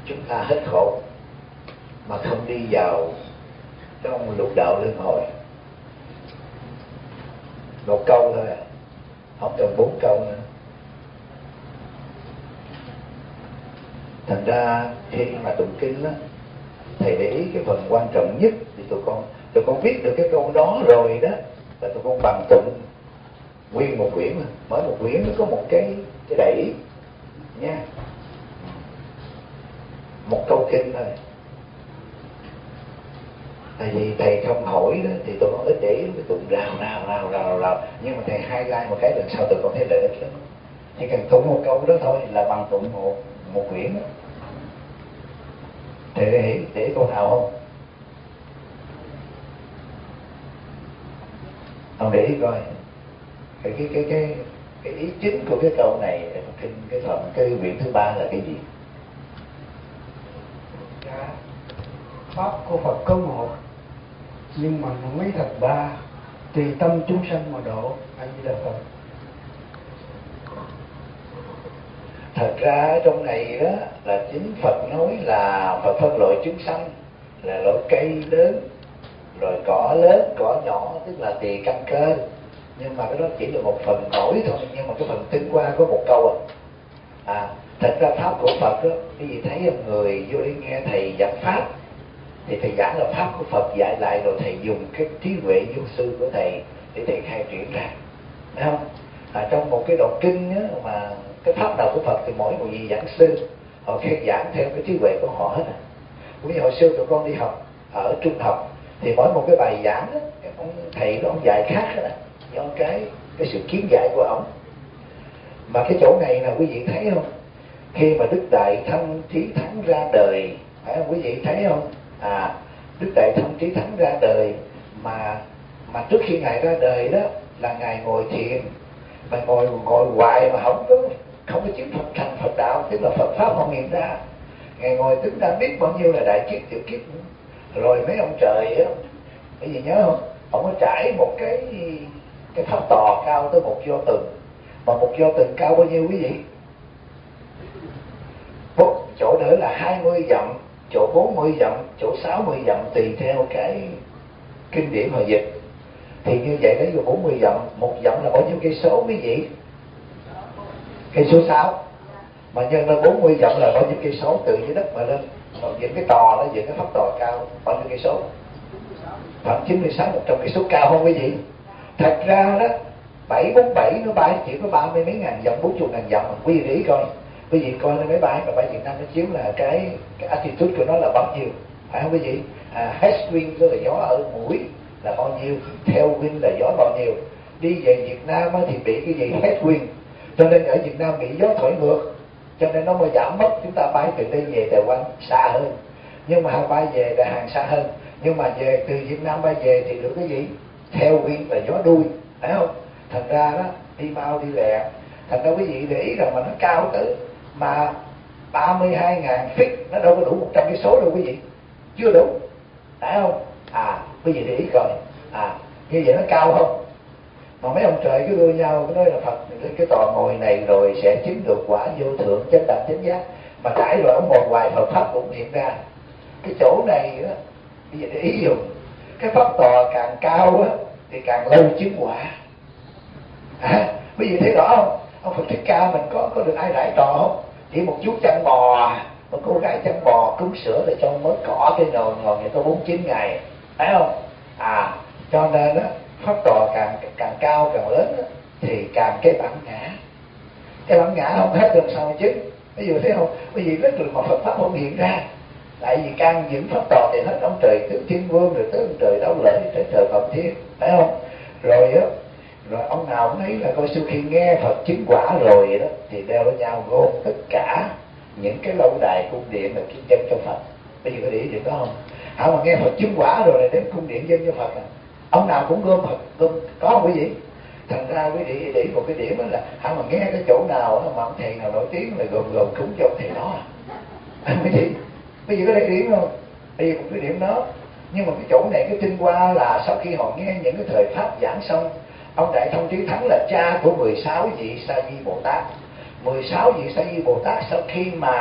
chúng ta hết khổ mà không đi vào trong lục đạo luân hồi. Một câu thôi, không cần 4 câu nữa. Thành ra khi mà tụng kinh đó, thầy để ý cái phần quan trọng nhất thì tụi con viết được cái câu đó rồi đó là tụi con bằng tụng nguyên một quyển. Mỗi một quyển nó có một cái đẩy nha, một câu kinh thôi. Tại vì thầy không hỏi đó thì tụi con ít để ý cái tụng rào, nhưng mà thầy highlight một cái lần sau tụi con thấy lợi ích lắm. Chỉ cần tụng một câu đó thôi là bằng tụng một quyển đó. Thầy để ý câu nào không? Ông để ý coi cái ý chính của cái câu này, cái quyển thứ 3 là cái gì? Pháp của Phật có một, nhưng mà nó mấy thật 3, tùy tâm chúng sanh mà độ. A Di Đà Phật. Thật ra trong này đó là chính Phật nói là Phật phân loại chúng sanh là loại cây lớn, rồi cỏ lớn, cỏ nhỏ, tức là tùy căn cơ. Nhưng mà cái đó chỉ là một phần nổi thôi, nhưng mà cái phần tinh qua có một câu thật ra pháp của Phật đó, cái gì thấy người vô đi nghe thầy giảng pháp thì thầy giảng là pháp của Phật dạy lại, rồi thầy dùng cái trí huệ vô sư của thầy để thầy khai triển ra, thấy không? Trong một cái đoạn kinh á, mà cái pháp nào của Phật thì mỗi một vị giảng sư họ khai giảng theo cái trí huệ của họ hết. Cũng như hồi xưa tụi con đi học ở trung học thì mỗi một cái bài giảng đó, cái ông thầy đó ông dạy khác đó, do cái sự kiến giải của ông. Mà cái chỗ này là quý vị thấy không? Khi mà Đức Đại Thông Trí Thắng ra đời, phải không quý vị thấy không? Đức Đại Thông Trí Thắng ra đời mà trước khi ngài ra đời đó là ngài ngồi thiền, mà ngồi hoài mà không có chứng Phật thành Phật đạo, tức là Phật pháp không hiện ra. Ngài ngồi tính ra biết bao nhiêu là đại kiếp tiểu kiếp nữa. Rồi mấy ông trời á, cái gì nhớ không? Ông có trải một cái pháp tòa cao tới 1 do từng, mà 1 do từng cao bao nhiêu quý vị? Chỗ nữa là 20 dặm, chỗ 40 dặm, chỗ 60 dặm, tùy theo cái kinh điển họ dịch. Thì như vậy lấy vô 40 dặm, 1 dặm là bao nhiêu cây số quý vị? Cây số 6. Mà nhân lên 40 dặm là bao nhiêu cây số từ dưới đất mà lên? Còn dựng cái tòa đó, dựng cái pháp tòa cao bao nhiêu cây số? Khoảng 96, 100 cây số cao không quý vị? Thật ra đó 747 nó bay chỉ có 30 mấy ngàn dặm, 40 ngàn dặm. Quý vị để ý coi, quý vị coi máy bay Việt Nam nó chiếu là cái altitude của nó là bao nhiêu, phải không quý vị? Headwind tức là gió ở mũi là bao nhiêu, tailwind là gió bao nhiêu. Đi về Việt Nam thì bị cái gì? Headwind. Cho nên ở Việt Nam bị gió thổi ngược, cho nên nó mới giảm mất. Chúng ta bay từ đây về Đài Loan xa hơn, nhưng mà bay về Đài Hàn xa hơn. Nhưng mà về từ Việt Nam bay về thì được cái gì? Tailwind là gió đuôi, phải không? Thành ra đó đi mau đi lẹ. Thành ra quý vị để ý rằng mà nó cao tới mà 32.000 feet, nó đâu có đủ 100 cây số đâu quý vị, chưa đủ, phải không? Quý vị để ý coi, như vậy nó cao không? Mà mấy ông trời cứ đưa nhau cứ nói là Phật lên cái tòa ngồi này rồi sẽ chứng được quả vô thượng chánh đẳng chánh giác, mà trải rồi ông ngồi hoài Phật pháp cũng hiện ra. Cái chỗ này đó, bây giờ để ý dùng cái pháp tòa càng cao á thì càng lâu chứng quả. Quý vị thấy rõ không? Ông Phật Thích Ca mình có được ai rải trò không? Chỉ một chú chăn bò, một cô gái chăn bò cúng sữa để cho mới cỏ cái nồi ngồi người ta 49 ngày, phải không? Cho nên á pháp tòa càng cao càng lớn á, thì càng cái bản ngã không hết được sao chứ. Ví dụ thấy không? Ví dụ rất là mà Phật pháp không hiện ra, tại vì càng những pháp tòa thì hết ông trời tứ thiên vương, rồi tới ông trời Đáo Lợi, tới trời Phạm Thiên, phải không? Rồi ông nào cũng thấy là coi sau khi nghe Phật chứng quả rồi đó thì đeo với nhau gom tất cả những cái lâu đài cung điện là kinh dân cho Phật. Bây giờ có để ý được đó không? Mà nghe Phật chứng quả rồi là đến cung điện dân cho Phật ông nào cũng gom Phật, có không quý vị? Thành ra quý vị để ý một cái điểm đó là mà nghe cái chỗ nào mà ông thầy nào nổi tiếng là gồm cúng cho ông thầy đó. Quý vị bây giờ có để điểm không? Bây giờ một cái điểm đó. Nhưng mà cái chỗ này cái tinh hoa là sau khi họ nghe những cái thời pháp giảng xong, ông Đại Thông Trí Thắng là cha của 16 vị Sa Di Bồ Tát. 16 vị Sa Di Bồ Tát sau khi mà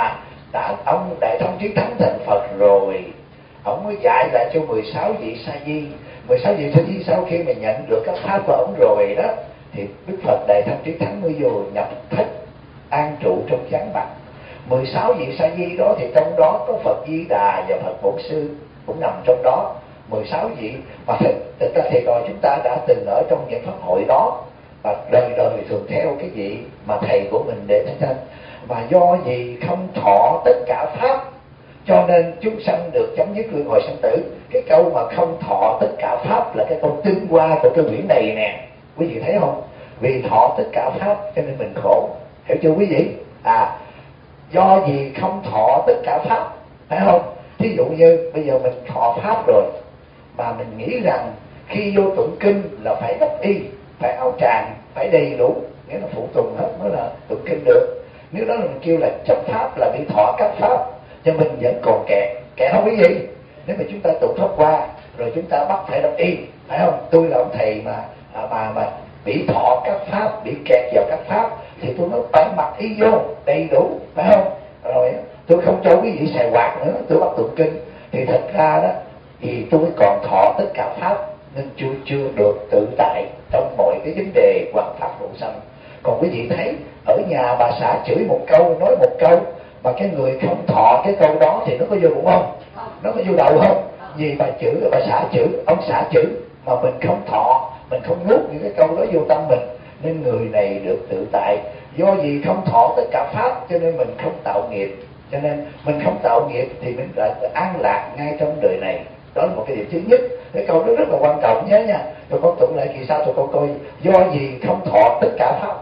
ông Đại Thông Trí Thắng thành Phật rồi, ông mới dạy lại cho 16 vị sa di. 16 vị sa di sau khi mà nhận được các pháp của ông rồi đó, thì Đức Phật Đại Thông Trí Thắng mới vô nhập thất an trụ trong chánh bạch. 16 vị sa di đó thì trong đó có Phật Di Đà và Phật Bổn Sư cũng nằm trong đó. 16 vị mà thực ra thầy trò chúng ta đã từng ở trong những pháp hội đó, và đời đời thường theo cái vị mà thầy của mình để thành. Mà do vì không thọ tất cả pháp cho nên chúng sanh được chấm dứt luân hồi sanh tử. Cái câu mà không thọ tất cả pháp là cái câu tinh hoa của cái quyển này nè, quý vị thấy không? Vì thọ tất cả pháp cho nên mình khổ, hiểu chưa quý vị? Do vì không thọ tất cả pháp, phải không? Thí dụ như bây giờ mình thọ pháp rồi mà mình nghĩ rằng khi vô tụng kinh là phải đắp y, phải áo tràng, phải đầy đủ, nghĩa là phụ tùng hết mới là tụng kinh được. Nếu đó là mình kêu là chấp pháp, là bị thọ các pháp, cho mình vẫn còn kẹt không quý vị? Nếu mà chúng ta tụng pháp qua rồi chúng ta bắt phải đắp y, phải không? Tôi là ông thầy mà bị thọ các pháp, bị kẹt vào các pháp, thì tôi nói phải mặc y vô đầy đủ, phải không? Rồi tôi không cho quý vị xài quạt nữa, tôi bắt tụng kinh, thì thật ra đó thì tôi còn thọ tất cả pháp, nên chưa được tự tại trong mọi cái vấn đề hoàn pháp độ sanh. Còn quý vị thấy ở nhà bà xã chửi một câu, nói một câu, mà cái người không thọ cái câu đó thì nó có vô bụng không? Nó có vô đầu không? Vì bà chửi, bà xã chửi, ông xã chửi, mà mình không thọ, mình không nuốt những cái câu đó vô tâm mình, nên người này được tự tại. Do vì không thọ tất cả pháp cho nên mình không tạo nghiệp, cho nên mình không tạo nghiệp thì mình lại an lạc ngay trong đời này. Đó là một cái điểm thứ nhất. Cái câu đó rất là quan trọng nhớ nha. Tụi con tụng lại kỳ sau tụi con coi. Do vì không thọ tất cả pháp,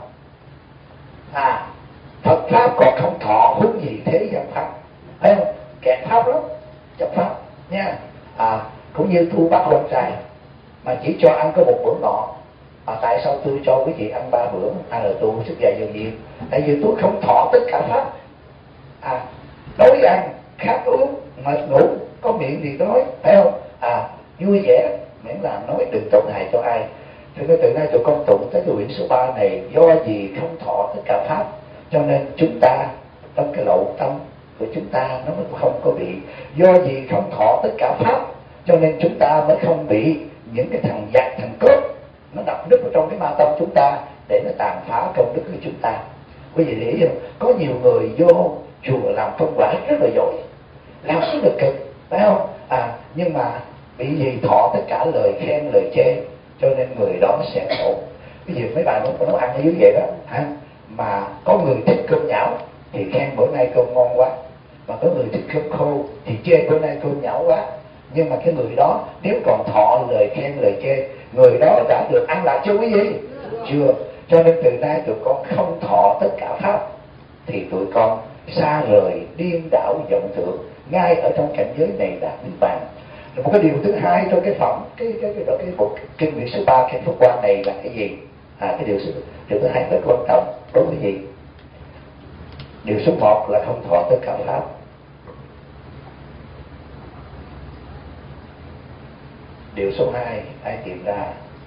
Phật pháp còn không thọ, huống gì thế gian pháp, thấy không? Kẹt pháp lắm, chấp pháp nha. Cũng như tôi bắt con trai mà chỉ cho ăn có một bữa ngọ, tại sao tôi cho quý vị ăn 3 bữa? Hay là tôi sức dài nhiều gì? Tại vì tôi không thọ tất cả pháp. Đói ăn, khát uống, mệt ngủ, có miệng thì nói, phải không? Vui vẻ, miễn là nói đừng tổn hại cho ai. Cho nên từ nay tụi con tụng tới cái quyển số 3 này, do vì không thọ tất cả pháp cho nên chúng ta trong cái lậu tâm của chúng ta nó mới không có bị. Do vì không thọ tất cả pháp cho nên chúng ta mới không bị những cái thằng giặc, thằng cướp nó đập đứt vào trong cái ma tâm chúng ta để nó tàn phá công đức của chúng ta. Quý vị để ý không? Có nhiều người vô chùa làm công quả rất là giỏi, làm rất là cực, phải không? Nhưng mà bị gì thọ tất cả lời khen lời chê cho nên người đó sẽ khổ. Ví dụ mấy bà nó nấu ăn ở dưới vậy đó, mà có người thích cơm nhão thì khen bữa nay cơm ngon quá, mà có người thích cơm khô thì chê bữa nay cơm nhão quá. Nhưng mà cái người đó nếu còn thọ lời khen lời chê, người đó đã được an lạc chưa quý vị? Chưa. Cho nên từ nay tụi con không thọ tất cả pháp thì tụi con xa rời điên đảo vọng tưởng, ngay ở trong cảnh giới này đạt niết bàn. Một cái điều thứ hai trong cái phẩm cái bộ kinh quyển số 3 kinh Phước Quan này là cái gì? Cái điều thứ hai rất quan trọng đối với gì? Điều số 1 là không thọ tất cả pháp. Điều số 2 ai tìm ra?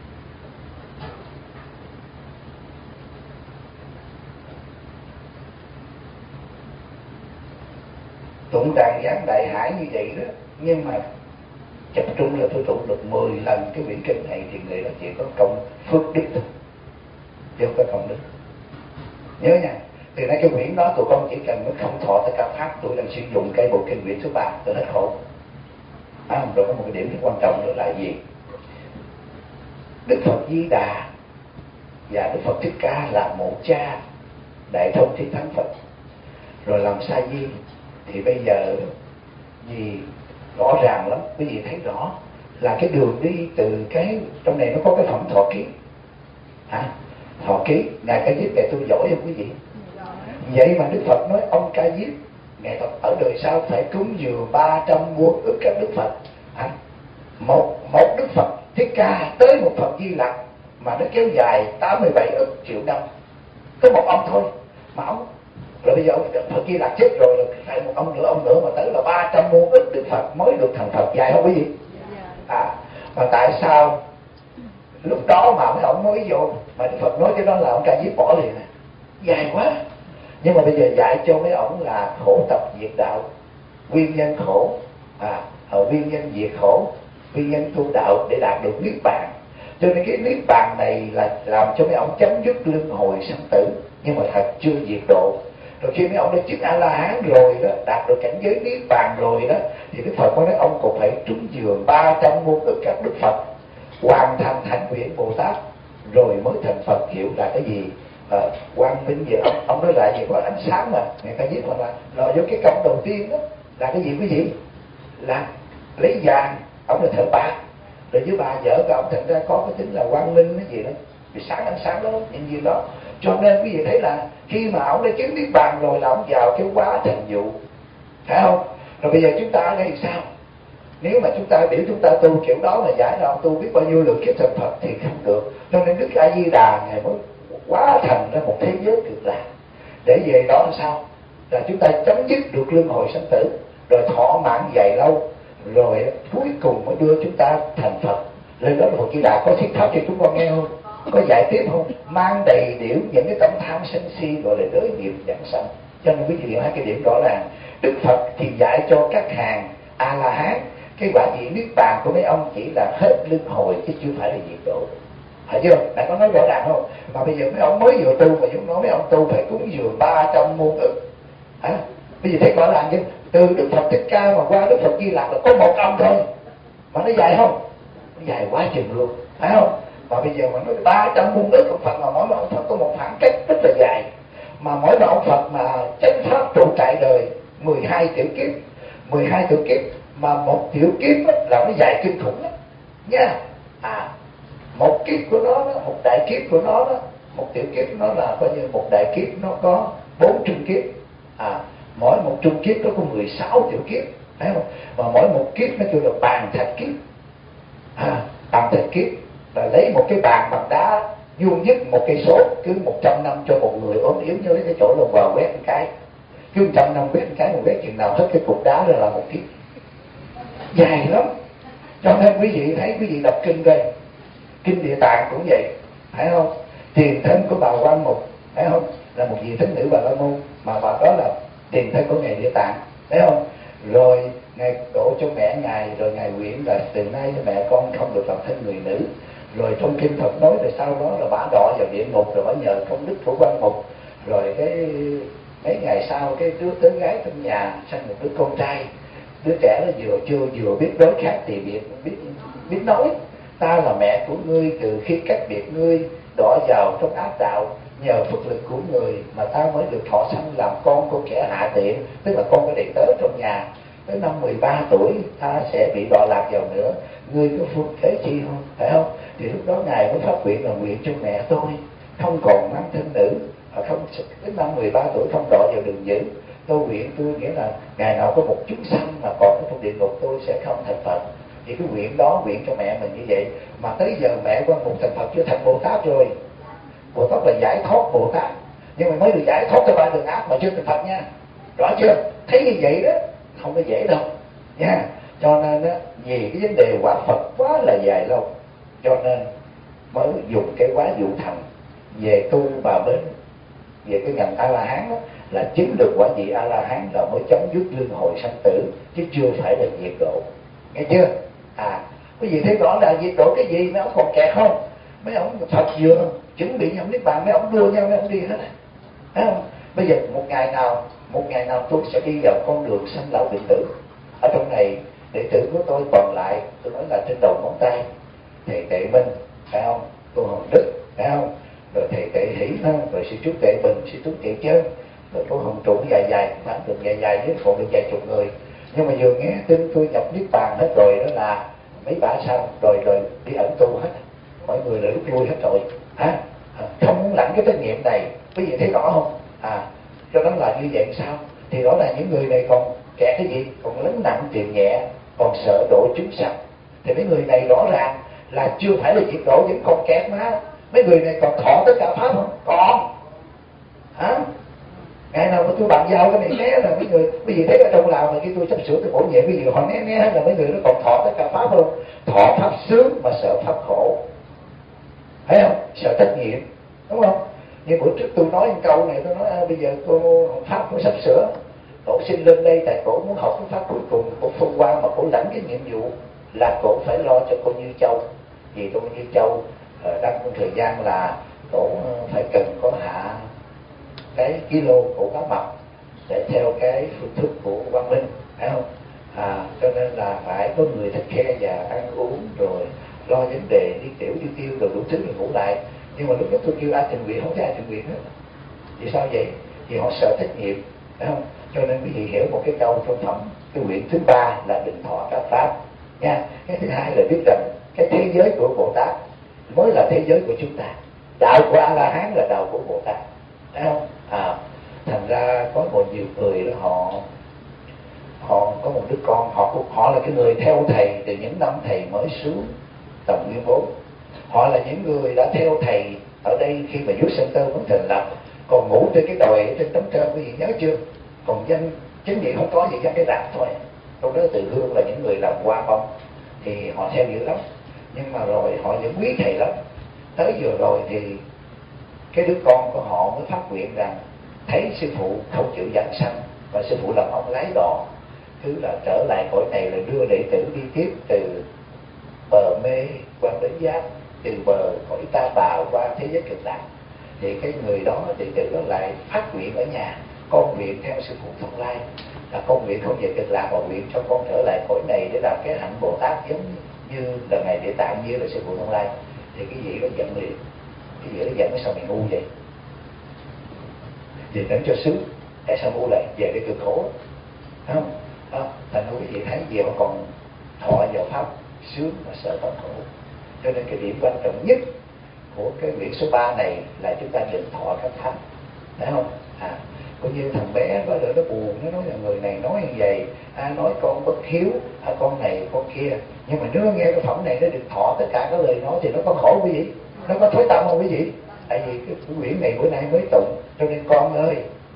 Tụng đàn giảng đại hải như vậy đó, nhưng mà tập trung là tôi tụng được 10 lần cái quyển kinh này thì người đó chỉ có công phước đức thôi, chứ không có công đức. Nhớ nha, từ nay cái quyển đó tụi con chỉ cần nó không thọ tất cả pháp, tôi đang sử dụng cái bộ kinh quyển số 3 tôi hết khổ. Rồi có một cái điểm rất quan trọng nữa là gì? Đức Phật Di Đà và Đức Phật Thích Ca là một cha, Đại Thông Trí Thắng Phật. Rồi làm sa di thì bây giờ vì rõ ràng lắm, quý vị thấy rõ là cái đường đi từ cái trong này nó có cái phẩm thọ ký. Thọ ký, Ngài Ca Diếp này tôi giỏi không quý vị? Vậy mà Đức Phật nói ông Ca Diếp Ngài Phật ở đời sau phải cúng dường 300 muôn ức các Đức Phật. Một Đức Phật Thích Ca tới một Phật Di Lặc mà nó kéo dài 87 ức triệu năm, có một ông thôi mà ông. Rồi bây giờ ông Phật Di Lặc chết rồi, phải một ông nữa mà tới là 300 muôn ức Đức Phật mới được thành Phật, dài không quý vị? Mà tại sao lúc đó mà mấy ông nói vô mà Đức Phật nói cái đó là ông Ca Diếp bỏ liền dài quá. Nhưng mà bây giờ dạy cho mấy ổng là khổ tập diệt đạo, nguyên nhân khổ, nguyên nhân diệt khổ, nguyên nhân tu đạo để đạt được niết bàn. Cho nên cái niết bàn này là làm cho mấy ông chấm dứt luân hồi sanh tử, nhưng mà thật chưa diệt độ. Rồi khi mấy ông đã chứng A La Hán rồi đó, đạt được cảnh giới niết bàn rồi đó, thì Đức Phật có nói ông cũng phải trúng giường 300 muôn ức các Đức Phật, hoàn thành hạnh nguyện Bồ Tát rồi mới thành Phật. Hiểu là cái gì? Quang minh gì? Ông nói lại gì? Có ánh sáng mà người ta viết là vô cái công đầu tiên đó là cái gì quý vị? Là lấy vàng, ông là thợ bạc, rồi với bà vợ của ông thành ra có cái tính là quang minh cái gì đó, thì sáng ánh sáng đó, những gì đó. Cho nên quý vị thấy là khi mà ông đã chứng niết bàn rồi là ông vào cái quá thành dụ, phải không? Rồi bây giờ chúng ta ở đây sao? Nếu mà chúng ta biểu chúng ta tu kiểu đó là giải ra ông tu biết bao nhiêu lượng kiếp thành Phật thì không được. Cho nên Đức A Di Đà ngài mới quá thành ra một thế giới cực lạc, để về đó là sao? Là chúng ta chấm dứt được luân hồi sanh tử, rồi thọ mạng dài lâu, rồi cuối cùng mới đưa chúng ta thành Phật. Lên đó là Phật Di Đà có thuyết pháp cho chúng con nghe không? Có dạy tiếp không? Mang đầy điểu những cái tâm tham sân si gọi là đới nghiệp dẫn sanh. Cho nên quý vị hiểu hai cái điểm rõ ràng. Đức Phật thì dạy cho các hàng A La Hán cái quả vị niết bàn của mấy ông chỉ là hết luân hồi chứ chưa phải là diệt độ. Phải chưa? Đã có nói rõ ràng không? Mà bây giờ mấy ông mới vừa tu mà chúng nói mấy ông tu phải cúng dường 300 muôn ức. Bây giờ thấy rõ ràng chứ? Từ Đức Phật Thích Ca mà qua Đức Phật Di Lặc là có một ông thôi, mà nó dài không? Nó dài quá chừng luôn, phải không? Mà bây giờ mà nói 300 muôn ức ông Phật, mà mỗi một ông Phật có một khoảng cách rất là dài, mà mỗi một ông Phật mà chánh pháp trụ trại đời 12 tiểu kiếp, 12 tiểu kiếp, mà một tiểu kiếp là nó dài kinh khủng lắm nha. Một kiếp của nó đó, một đại kiếp của nó đó, một tiểu kiếp nó là coi như một đại kiếp nó có 4 trung kiếp. Mỗi một trung kiếp nó có 16 tiểu kiếp, thấy không? Và mỗi một kiếp nó kêu là bàn thạch kiếp. Bàn thạch kiếp là lấy một cái bàn bằng đá vuông nhất một cây số, cứ 100 năm cho một người ốm yếu như lấy cái chỗ lồng vào quét một cái, cứ 100 năm quét một cái, một quét chừng nào hết cái cục đá là một kiếp, dài lắm. Cho nên quý vị thấy, quý vị đọc kinh đây, kinh Địa Tạng cũng vậy, phải không? Tiền thân của bà Quan Mục, phải không? Là một vị thánh nữ Bà La Môn, mà bà đó là tiền thân của ngài Địa Tạng, thấy không? Rồi ngài độ cho mẹ ngài, rồi ngài nguyện là từ nay mẹ con không được làm thân người nữ. Rồi trong kinh Phật nói là sau đó là bả đọa vào địa ngục, rồi bả nhờ công đức của Quan Mục. Rồi cái mấy ngày sau cái đứa tớ gái trong nhà sinh một đứa con trai. Đứa trẻ nó vừa biết đối khác thì biết nói: ta là mẹ của ngươi, từ khi cách biệt ngươi đọa vào trong ác đạo, nhờ phước lực của người mà ta mới được thọ sanh làm con của kẻ hạ tiện, tức là con của đệ tớ trong nhà. Tới năm 13 tuổi ta sẽ bị đọa lạc vào nữa, ngươi có phương thế chi không? Phải không? Thì lúc đó ngài mới phát nguyện là nguyện cho mẹ tôi không còn mang thân nữ, không đến năm 13 tuổi không đọa vào đường dữ. Tôi nguyện, tôi nghĩa là ngày nào có một chúng sanh mà còn ở trong địa ngục tôi sẽ không thành Phật. Thì cái nguyện đó nguyện cho mẹ mình như vậy. Mà tới giờ mẹ Quan Mục thành Phật chưa thành Bồ Tát rồi. Bồ Tát là giải thoát Bồ Tát, nhưng mà mới được giải thoát cho ba đường ác mà chưa thành Phật nha. Rõ chưa? Thấy như vậy đó không có dễ đâu nha. Cho nên á, vì cái vấn đề quả Phật quá là dài lâu, cho nên mới dùng cái quá dụ thành về tu và bên về cái ngành A La Hán đó, là chứng được quả vị A La Hán là mới chấm dứt luân hồi sanh tử, chứ chưa phải là diệt độ. Nghe chưa? Quý vị thấy rõ là diệt độ cái gì? Mấy ông còn kẹt không? Mấy ông Phật vừa chuẩn bị nhau niết bàn, mấy ông đua nhau, mấy ông đi hết. Thấy không? Bây giờ một ngày nào tôi sẽ đi vào con đường sanh lão bệnh tử. Ở trong này đệ tử của tôi còn lại, tôi nói là trên đầu ngón tay thầy Tệ Minh, phải không? Cô Hồng Đức, phải không? Rồi thầy Tệ Hỷ, rồi sư Trúc Tệ Bình, sư Trúc Tệ Chơn, rồi cô Hồng Trụ dài, khoảng đường dài với còn được vài chục người. Nhưng mà vừa nghe tin tôi nhập niết bàn hết rồi đó là mấy bả sao rồi đi ẩn tu hết, mọi người là rút lui hết rồi. Không muốn lãnh cái trách nhiệm này, quý vị thấy rõ không? Cho đó là như vậy sao? Thì đó là những người này còn kẹt cái gì? Còn lấn nặng tiền nhẹ, còn sợ độ chúng sanh. Thì mấy người này rõ ràng là chưa phải là diệt độ, vẫn còn kẹt mà. Mấy người này còn thọ tất cả pháp không? Còn. Ngày nào mà tôi bàn giao cái này né là mấy người, bây giờ thấy ở trong Lào mà khi tôi sắp sửa tôi bổ nhiệm, bây giờ họ né là mấy người nó còn thọ tất cả pháp không? Thọ pháp sướng mà sợ pháp khổ, thấy không? Sợ trách nhiệm, đúng không? Như bữa trước tôi nói một câu này, tôi nói bây giờ cô Pháp cũng sắp sửa, cổ xin lên đây tại cổ muốn học cái pháp cuối cùng, cổ phân qua mà cổ lãnh cái nhiệm vụ là cổ phải lo cho cô Như Châu. Vì cô Như Châu đang trong thời gian là cổ phải cần có hạ cái kilo của cá mập để theo cái phương thức của Quang Minh, phải không? Cho nên là phải có người thích khe và ăn uống rồi lo vấn đề đi tiểu đi tiêu rồi đủ thứ rồi ngủ lại. Nhưng mà lúc đó tôi kêu ai tình nguyện, không thấy ai tình nguyện hết. Vì sao vậy? Vì họ sợ trách nhiệm, phải không? Cho nên quý vị hiểu một cái câu trong phẩm cái quyển thứ 3 là định thọ các pháp nha. Cái thứ hai là biết rằng cái thế giới của Bồ Tát mới là thế giới của chúng ta. Đạo của A La Hán là đạo của Bồ Tát, phải không? Thành ra có một nhiều người đó, họ có một đứa con, họ là cái người theo thầy từ những năm thầy mới xuống tầm Nguyên 4. Họ là những người đã theo thầy ở đây khi mà Vua Sơn Tơ vẫn thành lập, còn ngủ trên cái đồi trên tấm trơn, quý vị nhớ chưa? Còn danh chính trị không có gì, ra cái rạp thôi. Trong đó Từ Hương là những người làm qua bông thì họ theo dữ lắm, nhưng mà rồi họ vẫn quý thầy lắm. Tới vừa rồi thì cái đứa con của họ mới phát nguyện rằng thấy sư phụ không chịu giảng sanh và sư phụ làm ông lái đò, cứ là trở lại cõi này là đưa đệ tử đi tiếp từ bờ mê qua bến giác, từ bờ cõi Ta Bà qua thế giới Cực Lạc. Thì cái người đó, đệ tử đó lại phát nguyện ở nhà, con nguyện theo sư phụ Thông Lai là con nguyện không về Cực Lạc mà nguyện cho con trở lại cõi này để làm cái hạnh Bồ Tát giống như là ngài Địa Tạng, như là sư phụ Thông Lai. Thì cái vị đó giận liền, cái vị đó giận nó sao mày ngu vậy? Thì đến cho sướng, tại sao ngu lại về cái cực khổ, phải không? Thành ra quý vị thấy gì họ còn thọ vào pháp sướng mà sợ tận khổ. Cho nên cái điểm quan trọng nhất của cái quyển số 3 này là chúng ta định thọ các pháp, phải không? Cũng như thằng bé có lỡ nó buồn, nó nói là người này nói như vậy, nói con bất hiếu, con này con kia. Nhưng mà nếu nó nghe cái phẩm này nó định thọ tất cả các lời nói thì nó có khổ quý vị, nó có thối tâm không quý vị? Tại vì cái quyển này bữa nay mới tụng, cho nên con ơi,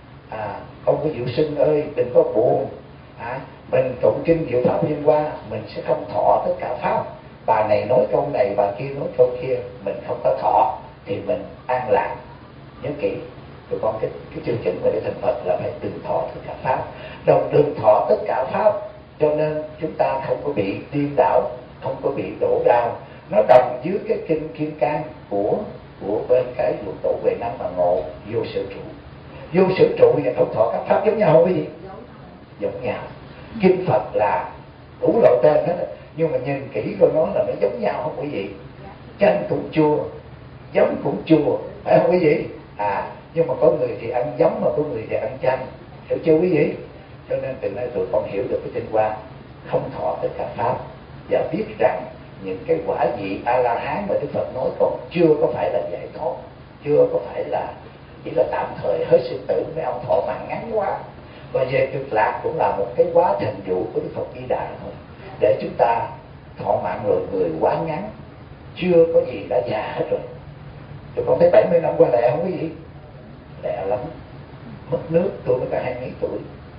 ông có Diệu Sinh ơi, đừng có buồn. Mình tụng kinh diệu pháp liên qua, mình sẽ không thọ tất cả pháp. Bà này nói câu này, bà kia nói câu kia, mình không có thọ thì mình an lạc. Nhớ kỹ, tụi con cái chương trình về để thành Phật là phải đừng thọ tất cả pháp. Đồng đừng thọ tất cả pháp, cho nên chúng ta không có bị điên đảo, không có bị đổ đau. Nó đồng dưới cái kinh Kim Cang của bên cái luận tổ về năm mà ngộ vô sở trụ. Vô sở trụ và không thọ các pháp giống nhau không quý vị? Giống nhau. Kinh Phật là đủ loại tên hết, nhưng mà nhìn kỹ coi nó là nó giống nhau không quý vị? Chanh cũng chua, giống cũng chua, phải không quý vị? Nhưng mà có người thì ăn giống mà có người thì ăn chanh, hiểu chưa quý vị? Cho nên từ nay tụi con hiểu được cái tinh hoa không thọ tất cả pháp và biết rằng những cái quả vị A La Hán mà Đức Phật nói còn chưa có phải là giải thoát, chưa có phải là chỉ là tạm thời hết sinh tử. Mấy ông thọ mạng ngắn quá. Và về Cực Lạc cũng là một cái quá thành dụ của Đức Phật Di Đà thôi, để chúng ta thọ mạng rồi người quá ngắn, chưa có gì đã già hết rồi. Tụi con thấy 70 năm qua lẹ không quý vị? Lẹ lắm. Mất nước tôi mới có 20 mấy tuổi,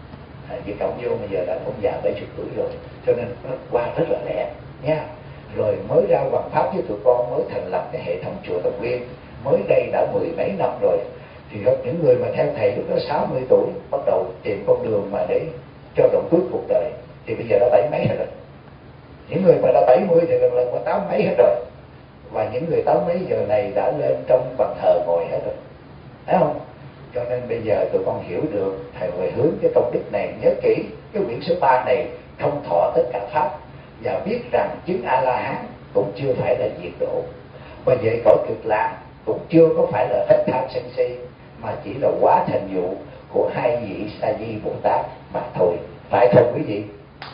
vì cộng vô bây giờ đã cũng già 70 tuổi rồi, cho nên nó qua rất là lẹ nha. Rồi mới ra Hoàng Pháp với tụi con, mới thành lập cái hệ thống chùa Tông Nguyên, mới đây đã 10 mấy năm rồi. Thì những người mà theo thầy lúc đó 60 tuổi bắt đầu tìm con đường mà để cho động cuối cuộc đời, thì bây giờ đã 70 mấy hết rồi. Những người mà đã 70 thì lần lần qua 80 mấy hết rồi. Và những người 80 mấy giờ này đã lên trong bàn thờ ngồi hết rồi, thấy không? Cho nên bây giờ tụi con hiểu được thầy về hướng cái công đức này. Nhớ kỹ cái quyển số 3 này không thọ tất cả pháp, và biết rằng chứng A La Hán cũng chưa phải là diệt độ, và vậy cõi Cực Lạc cũng chưa có phải là hết tham sân si, mà chỉ là quá thành dụ của hai vị Sa Di Bồ Tát mà thôi, phải không quý vị?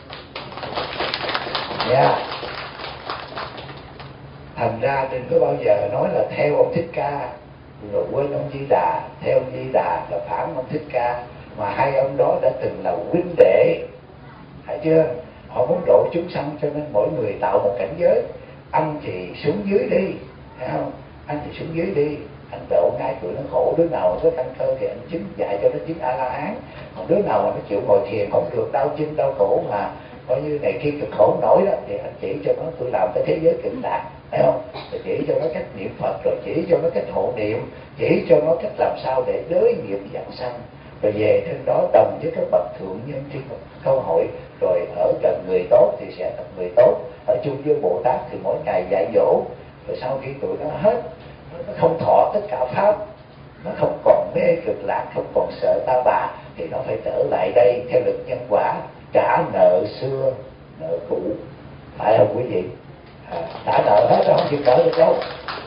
Thành ra đừng có bao giờ nói là theo ông Thích Ca rồi quên ông Di Đà, theo ông Di Đà là phản ông Thích Ca, mà hai ông đó đã từng là huynh đệ, thấy chưa? Họ muốn độ chúng sanh, cho nên mỗi người tạo một cảnh giới. Anh thì xuống dưới đi, thấy không? Anh thì xuống dưới đi, anh độ ngay tụi nó khổ. Đứa nào có căn cơ thì anh chứng dạy cho nó chứng A La Hán. Còn đứa nào mà nó chịu ngồi thiền không được, đau chân đau cổ mà coi như này kia cực khổ nổi đó, thì anh chỉ cho nó tôi làm cái thế giới cực lạc, thấy không? Rồi chỉ cho nó cách niệm Phật, rồi chỉ cho nó cách hộ niệm, chỉ cho nó cách làm sao để đới nghiệp vãng sanh, rồi về trên đó đồng với các bậc thượng nhân trên một câu hỏi, rồi ở gần người tốt thì sẽ thành người tốt, ở chung với Bồ Tát thì mỗi ngày dạy dỗ, rồi sau khi tụi nó hết, nó không thọ tất cả pháp, nó không còn mê cực lạc, không còn sợ ta bà, thì nó phải trở lại đây theo luật nhân quả, trả nợ xưa nợ cũ, phải không quý vị? Trả nợ hết rồi không chịu nợ được đâu.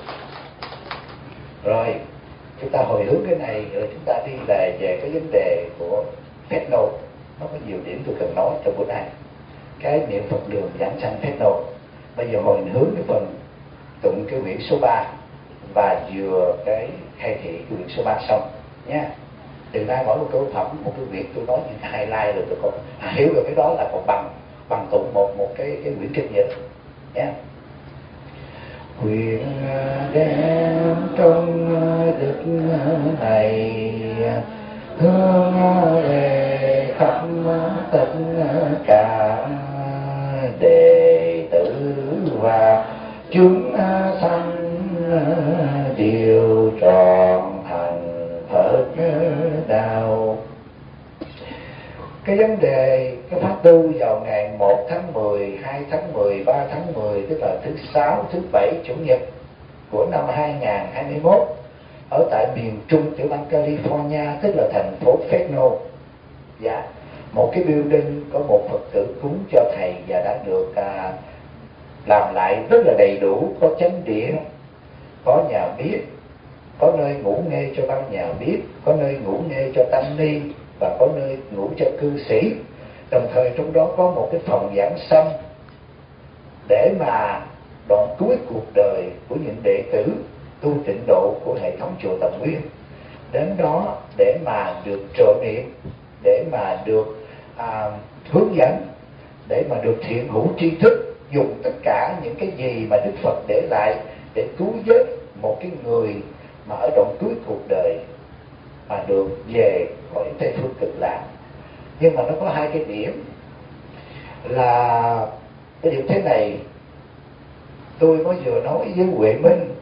Rồi chúng ta hồi hướng cái này, rồi chúng ta đi về cái vấn đề của phép nô. Nó có nhiều điểm tôi cần nói trong bữa nay. Cái niệm Phật đường giảng sanh phép nô. Bây giờ hồi hướng cái phần tụng cái quyển số 3 và vừa cái khai thị cái quyển số 3 xong nha. Từ nay mỗi một câu phẩm, một cái việc tôi nói những cái highlight rồi tụi con hiểu được cái đó là còn bằng tụng một cái quyển kinh vậy nhé. Nguyện đem trong đức này hướng về khắp tất cả đệ tử và chúng sanh đều trọn thành Phật đạo. Cái vấn đề cái pháp tu vào ngày 1 tháng 10, 2 tháng 10, 3 tháng 10, tức là thứ 6, thứ 7, Chủ nhật của năm 2021 ở tại miền Trung tiểu bang California, tức là thành phố Fresno. Dạ, một cái building có một Phật tử cúng cho thầy và đã được làm lại rất là đầy đủ, có chánh điện, có nhà bếp, có nơi ngủ nghe cho ban nhà bếp, có nơi ngủ nghe cho tăng ni và có nơi ngủ cho cư sĩ. Đồng thời trong đó có một cái phòng giảng sanh để mà đoạn cuối cuộc đời của những đệ tử tu tịnh độ của hệ thống chùa Tầm Nguyên đến đó để mà được trợ niệm, để mà được hướng dẫn, để mà được thiện hữu tri thức, dùng tất cả những cái gì mà Đức Phật để lại để cứu vớt một cái người mà ở đoạn cuối cuộc đời mà được về khỏi Tây Phương Cực Lạc. Nhưng mà nó có hai cái điểm là cái điểm thế này, tôi mới vừa nói với Huệ Minh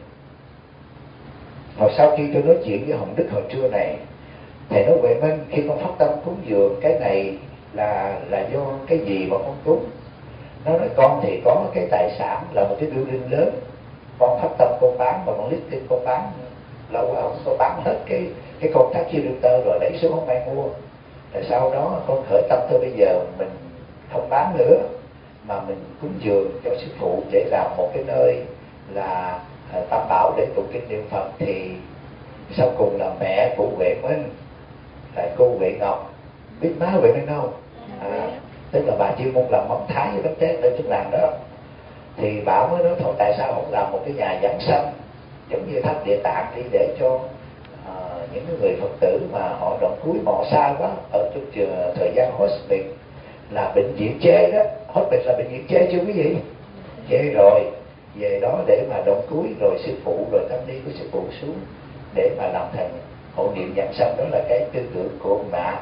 hồi sau khi tôi nói chuyện với Hồng Đức hồi trưa này, thầy nói Huệ Minh, khi con phát tâm cúng dường cái này là do cái gì mà con cúng? Nó nói con thì có cái tài sản là một cái building lớn, con phát tâm con bán và con listing con bán lâu quá, không có bán hết cái contact filter rồi lấy xuống không ai mua. Rồi sau đó con khởi tâm thôi, bây giờ mình không bán nữa mà mình cúng dường cho sư phụ để làm một cái nơi là tam bảo để tụng kinh niệm Phật. Thì sau cùng là mẹ của Huệ Minh là cô Huệ Ngọc, biết má Huệ Minh không? Tức là bà chuyên môn làm món Thái với bánh tét ở trong làng đó. Thì bảo mới nói thôi tại sao không làm một cái nhà giảng sanh giống như Tháp Địa Tạng đi, để cho những người Phật tử mà họ đoạn cuối mà họ xa quá ở trong thời gian hospice là bệnh viện chê đó. Hospice là bệnh viện chê chưa quý vị? Chê rồi, về đó để mà đoạn cuối rồi sư phụ rồi tăng ni của sư phụ xuống để mà làm thành hộ niệm giảng sanh. Đó là cái tư tưởng của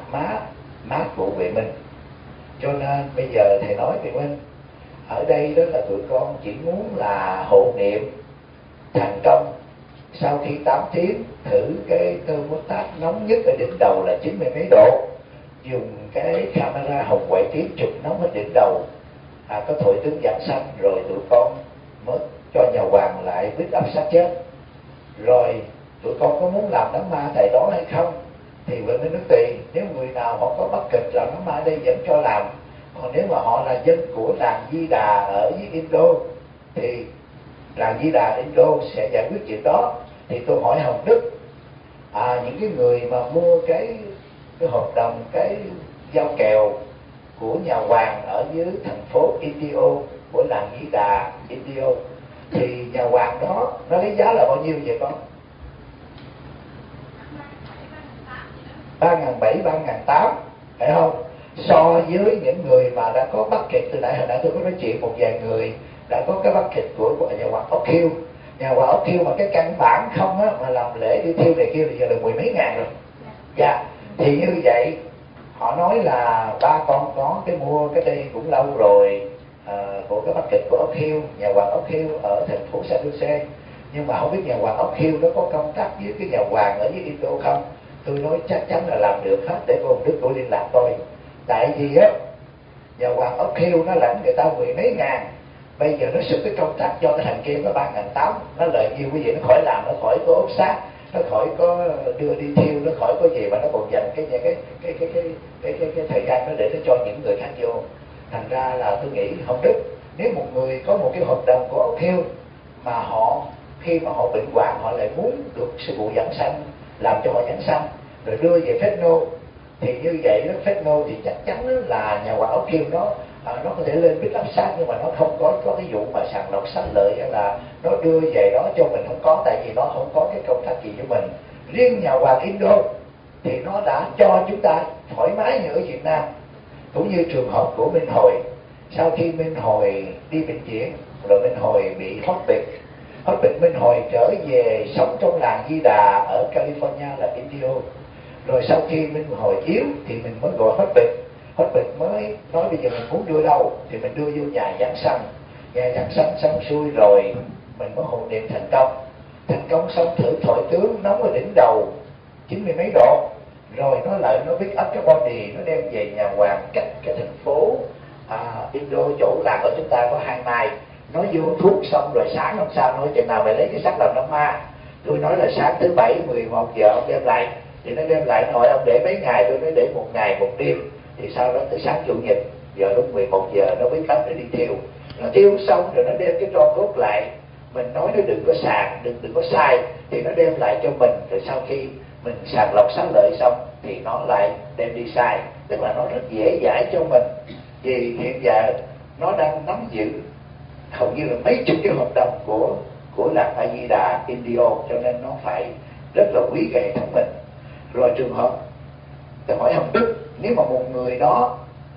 má của Huệ Minh. Cho nên bây giờ thầy nói Huệ Minh, ở đây đó là tụi con chỉ muốn là hộ niệm thành công. Sau khi 8 tiếng thử cái thermostat nóng nhất ở đỉnh đầu là 90 mấy độ, dùng cái camera hồng ngoại tím chụp nóng ở đỉnh đầu, có thổi tướng giảng sanh, rồi tụi con mới cho nhà hoàng lại viết áp sát chết. Rồi tụi con có muốn làm đám ma tại đó hay không? Thì vẫn nói tùy, nếu người nào họ có bắt kịch làm đám ma ở đây vẫn cho làm. Còn nếu mà họ là dân của làng Di Đà ở dưới Indo thì làng Di Đà Indo sẽ giải quyết chuyện đó. Thì tôi hỏi Hồng Đức, những cái người mà mua cái hợp đồng, cái giao kèo của nhà hoàng ở dưới thành phố Indio của làng Di Đà Indio, thì nhà hoàng đó nó lấy giá là bao nhiêu vậy con? 3.700, 3.800, phải không? So với những người mà đã có bucket, từ nãy hồi nãy tôi có nói chuyện một vài người đã có cái bucket của nhà hoàng Ốc Hill. Nhà hoàng Ốc Hill mà cái căn bản không á, mà làm lễ đi thiêu này kia thì giờ là 10 mấy ngàn rồi. Dạ, thì như vậy họ nói là ba con có cái mua cái đây cũng lâu rồi, của cái bucket của Oak Hill, nhà hoàng Oak Hill ở thành phố San Jose, nhưng mà không biết nhà hoàng Oak Hill nó có công tác với cái nhà hoàng ở dưới Indo không. Tôi nói chắc chắn là làm được hết, để cô Đức cô liên lạc tôi. Tại vì á, nhà hoàng Oak Hill nó lãnh người ta 10 mấy ngàn, bây giờ nó xuất cái công tác cho cái thằng kia có 3.800, nó lợi nhiều cái gì, nó khỏi làm, nó khỏi có ốp sát, nó khỏi có đưa đi thiêu, nó khỏi có gì, mà nó còn dành cái thời gian đó để nó cho những người khác vô. Thành ra là tôi nghĩ Hồng Đức, nếu một người có một cái hợp đồng của Oak Hill mà họ khi mà họ bệnh hoạn họ lại muốn được sư phụ giảng sanh, làm cho họ giảng sanh rồi đưa về Fresno, thì như vậy đó, Fresno thì chắc chắn là nhà hoàng Oak Hill nó có thể lên biết áp sát, nhưng mà nó không có cái vụ mà sàng lọc sanh lợi là nó đưa về đó cho mình, không có, tại vì nó không có cái công tác gì cho mình. Riêng nhà hoàng Indo thì nó đã cho chúng ta thoải mái như ở Việt Nam. Cũng như trường hợp của Minh Hồi, sau khi Minh Hồi đi bệnh viện rồi Minh Hồi bị hospice, Minh Hồi trở về sống trong làng Di Đà ở California là Indio. Rồi sau khi Minh Hồi yếu thì mình mới gọi hospice mới nói bây giờ mình muốn đưa đâu thì mình đưa vô nhà giảng sanh. Nhà giảng sanh xong xuôi rồi mình mới hộ niệm thành công xong thử thổi tướng nóng ở đỉnh đầu 90 mấy độ, rồi nó lại nó pick up cái body, nó đem về nhà hoàng cách cái thành phố Indo, chỗ làng ở chúng ta có 2 mai. Nó vô thuốc xong rồi sáng hôm sau nói chừng nào mày lấy cái xác làm đám ma. Tôi nói là sáng thứ 7 11 giờ ông đem lại, thì nó đem lại, hỏi ông để mấy ngày, tôi nói để 1 ngày 1 đêm. Thì sau đó từ sáng chủ nhật giờ lúc 11 giờ nó pick up để đi thiêu. Nó thiêu xong rồi nó đem cái tro cốt lại, mình nói nó đừng có sàng, đừng có sai, thì nó đem lại cho mình. Rồi sau khi mình sàng lọc sáng lợi xong thì nó lại đem đi sai, tức là nó rất dễ dãi cho mình. Vì hiện giờ nó đang nắm giữ hầu như là mấy chục cái hợp đồng của làng A Di Đà Indio, cho nên nó phải rất là quý cái hệ thống mình. Rồi trường hợp tôi hỏi Hồng Đức, nếu mà một người đó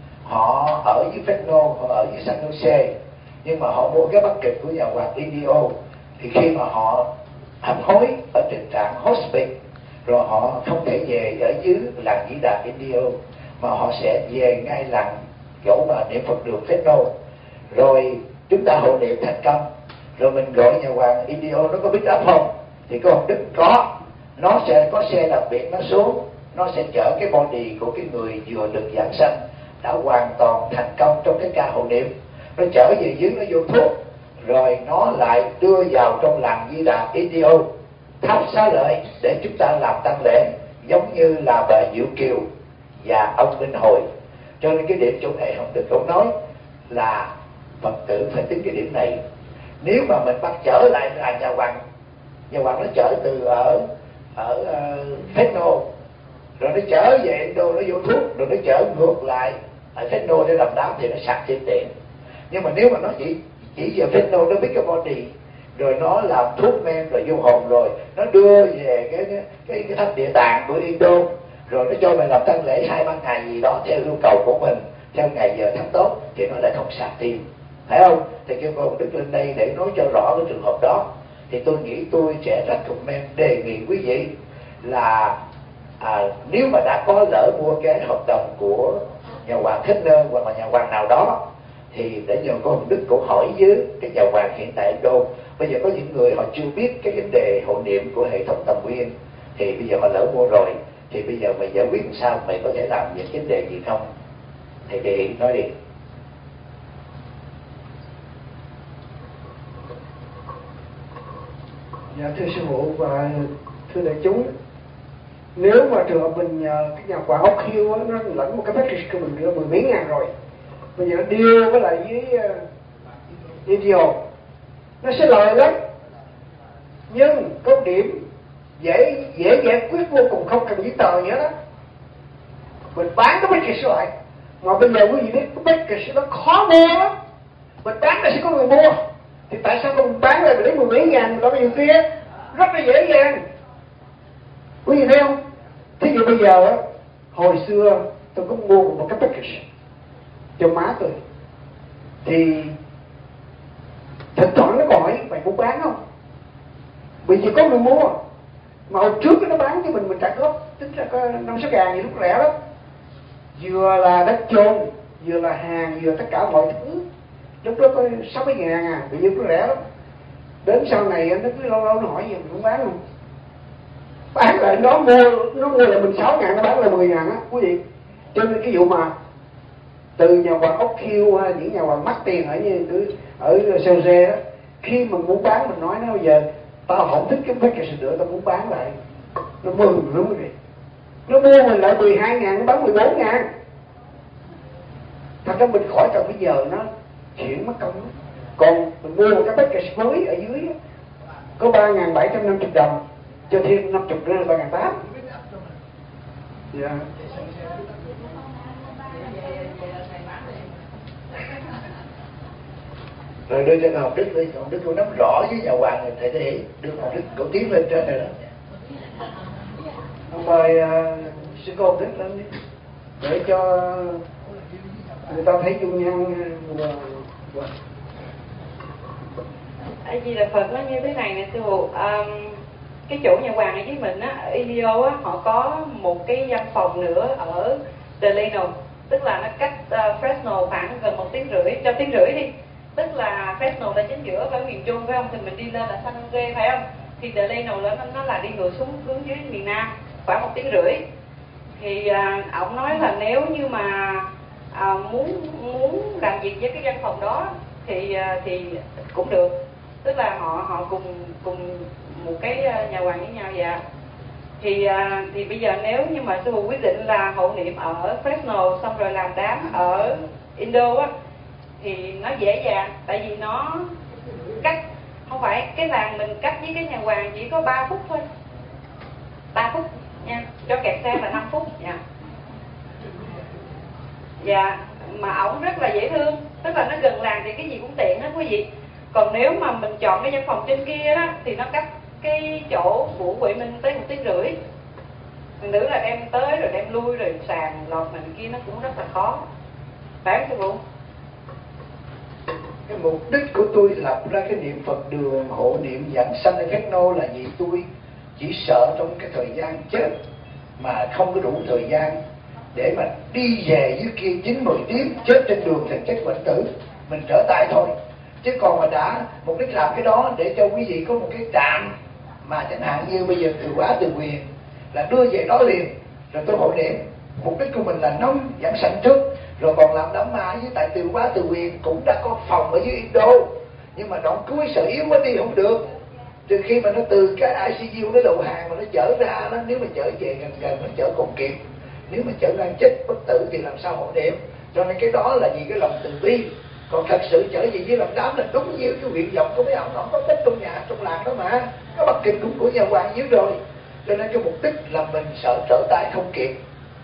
họ ở dưới Fresno, họ ở dưới San Jose, nhưng mà họ mua cái bucket của nhà hoàng Indio, thì khi mà họ hấp hối ở tình trạng hospice, rồi họ không thể về ở dưới làng Di Đà Indio, mà họ sẽ về ngay làng chỗ mà niệm Phật đường Fresno. Rồi chúng ta hộ niệm thành công, rồi mình gọi nhà hoàng Indio nó có biết áp không, thì có Hồng Đức có, nó sẽ có xe đặc biệt nó xuống, nó sẽ chở cái body của cái người vừa được giảng sanh đã hoàn toàn thành công trong cái ca hộ niệm, nó chở về dưới, nó vô thuốc, rồi nó lại đưa vào trong làng Di Đà Indio thắp xá lợi để chúng ta làm tang lễ, giống như là bà Diệu Kiều và ông Minh Hồi. Cho nên cái điểm chỗ này Hồng Đức cũng nói là Phật tử phải tính cái điểm này. Nếu mà mình bắt trở lại là nhà hoàng nó chở từ ở Fresno, rồi nó chở về Indo, nó vô thuốc, rồi nó chở ngược lại ở Fresno để làm đám, thì nó sạc thêm tiền. Nhưng mà nếu mà nó chỉ giờ Fresno nó biết cái body, rồi nó làm thuốc men rồi vô hồn, rồi nó đưa về cái thánh địa tạng của Indo, rồi nó cho mình làm tang lễ 2-3 ngày gì đó theo yêu cầu của mình, theo ngày giờ tháng tốt, thì nó lại không sạc tiền, phải không? Thì kêu con Đức lên đây để nói cho rõ cái trường hợp đó. Thì tôi nghĩ tôi sẽ recommend, đề nghị quý vị là nếu mà đã có lỡ mua cái hợp đồng của nhà hoàng Hitler hoặc là nhà hoàng nào đó, thì để nhờ con Đức cổ hỏi với cái nhà hoàng hiện tại đâu. Bây giờ có những người họ chưa biết cái vấn đề hộ niệm của hệ thống Tầm Nguyên, thì bây giờ họ lỡ mua rồi, thì bây giờ mày giải quyết làm sao, mày có thể làm những vấn đề gì không? Thì đề nghị nói đi. Dạ thưa sư phụ và thưa đại chúng, nếu mà trường hợp mình cái nhà quả Oak Hill nó lãnh một cái package của mình đưa 10 mấy ngàn rồi, bây giờ nó deal với lại với Indio, nó sẽ lợi lắm. Nhưng có điểm dễ giải quyết vô cùng, không cần giấy tờ nữa đó. Mình bán cái package lại, mà bây giờ quý vị biết cái package nó khó mua lắm, mình bán là sẽ có người mua, thì tại sao mình bán lại mình lấy 10 mấy ngàn mình làm điều kia rất là dễ dàng, quý vị thấy không? Thí dụ bây giờ hồi xưa tôi có mua một cái package cho má tôi, thì thỉnh thoảng nó gọi mày muốn bán không, vì chỉ có người mua. Mà hồi trước nó bán cho mình trả góp, tính ra có 5-6 ngàn gì lúc rẻ lắm. vừa là đất chôn, vừa là hàng, vừa tất cả mọi thứ. Lúc đó có 60 ngàn à, tự nhiên nó rẻ lắm. Đến sau này nó cứ lâu lâu nó hỏi gì mình cũng bán không, bán lại nó mua lại mình 6 ngàn, nó bán lại 10 ngàn á quý vị. Cho nên cái vụ mà từ nhà hoàng ốc khiêu hay những nhà hoàng mắc tiền ở COG đó, khi mình muốn bán mình nói nó bây giờ tao không thích cái package nữa, tao muốn bán lại, nó mừng lắm quý vị. Nó mua mình lại 12 ngàn, nó bán 14 ngàn. Thật ra mình khỏi cần bây giờ nó chuyển mất công. Còn mình mua một cái package mới ở dưới có 3.750 đồng, cho thêm 50 nữa là 3.800. Dạ. Rồi đưa cho Ngọc Đức đi, Ngọc Đức cô nắm rõ với nhà hoàng này thầy để đưa Ngọc Đức cậu tiến lên trên này đó. Mời sư cô Đức lên đi để cho người ta thấy dung nhan. A Di Đà Phật. Nó như thế này nè sư phụ, cái chủ nhà hoàng ở dưới mình á, ở Indio á, họ có một cái văn phòng nữa ở Delano, tức là nó cách Fresno khoảng gần 1 tiếng rưỡi, cho tiếng rưỡi đi. Tức là Fresno là chính giữa ở miền Trung phải không? Thì mình đi lên là San Jose phải không? Thì Delano nó là đi ngược xuống hướng dưới miền Nam khoảng 1 tiếng rưỡi. Thì ông nói là nếu như mà muốn làm việc với cái văn phòng đó thì cũng được, tức là họ cùng một cái nhà hoàng với nhau vậy. Thì bây giờ nếu như mà sư phụ quyết định là hộ niệm ở Fresno xong rồi làm đám ở Indo á thì nó dễ dàng, tại vì nó cách, không phải cái làng mình cách với cái nhà hoàng chỉ có 3 phút thôi, 3 phút nha, cho kẹt xe là 5 phút nha. Dạ, mà ổng rất là dễ thương, tức là nó gần làng thì cái gì cũng tiện hết quý vị. Còn nếu mà mình chọn cái văn phòng trên kia đó thì nó cách cái chỗ của Huệ Minh tới 1 tiếng rưỡi. Thành nữ là đem tới rồi đem lui rồi sàn lọt mình kia nó cũng rất là khó, phải không sư phụ? Cái mục đích của tôi lập ra cái niệm Phật đường hộ niệm dạng sanh ở Fresno là vì tôi chỉ sợ trong cái thời gian chết mà không có đủ thời gian để mà đi về dưới kia 9-10 tiếng, chết trên đường thành chết bệnh tử, mình trở tay thôi. Chứ còn mà đã mục đích làm cái đó để cho quý vị có một cái trạm mà chẳng hạn như bây giờ Từ Quá Từ Quyền là đưa về đó liền rồi tôi hộ niệm. Mục đích của mình là nóng giảng sanh trước rồi còn làm đám ma với tại Từ Quá Từ Quyền cũng đã có phòng ở dưới Indo, nhưng mà đoạn cuối sợ yếu quá đi không được, từ khi mà nó từ cái ICU nó đầu hàng mà nó chở ra đó, nếu mà chở về gần nó chở còn kịp, nếu mà chở đang chết bất tử thì làm sao hộ niệm. Cho nên cái đó là vì cái lòng từ bi. Còn thật sự trở về với lòng đám là đúng như cái nguyện vọng của mấy ông, nó có tích trong nhà trong làng đó mà, cái Bắc Kinh cũng của nhà hoàng dưới rồi. Cho nên cái mục đích là mình sợ trở tay không kịp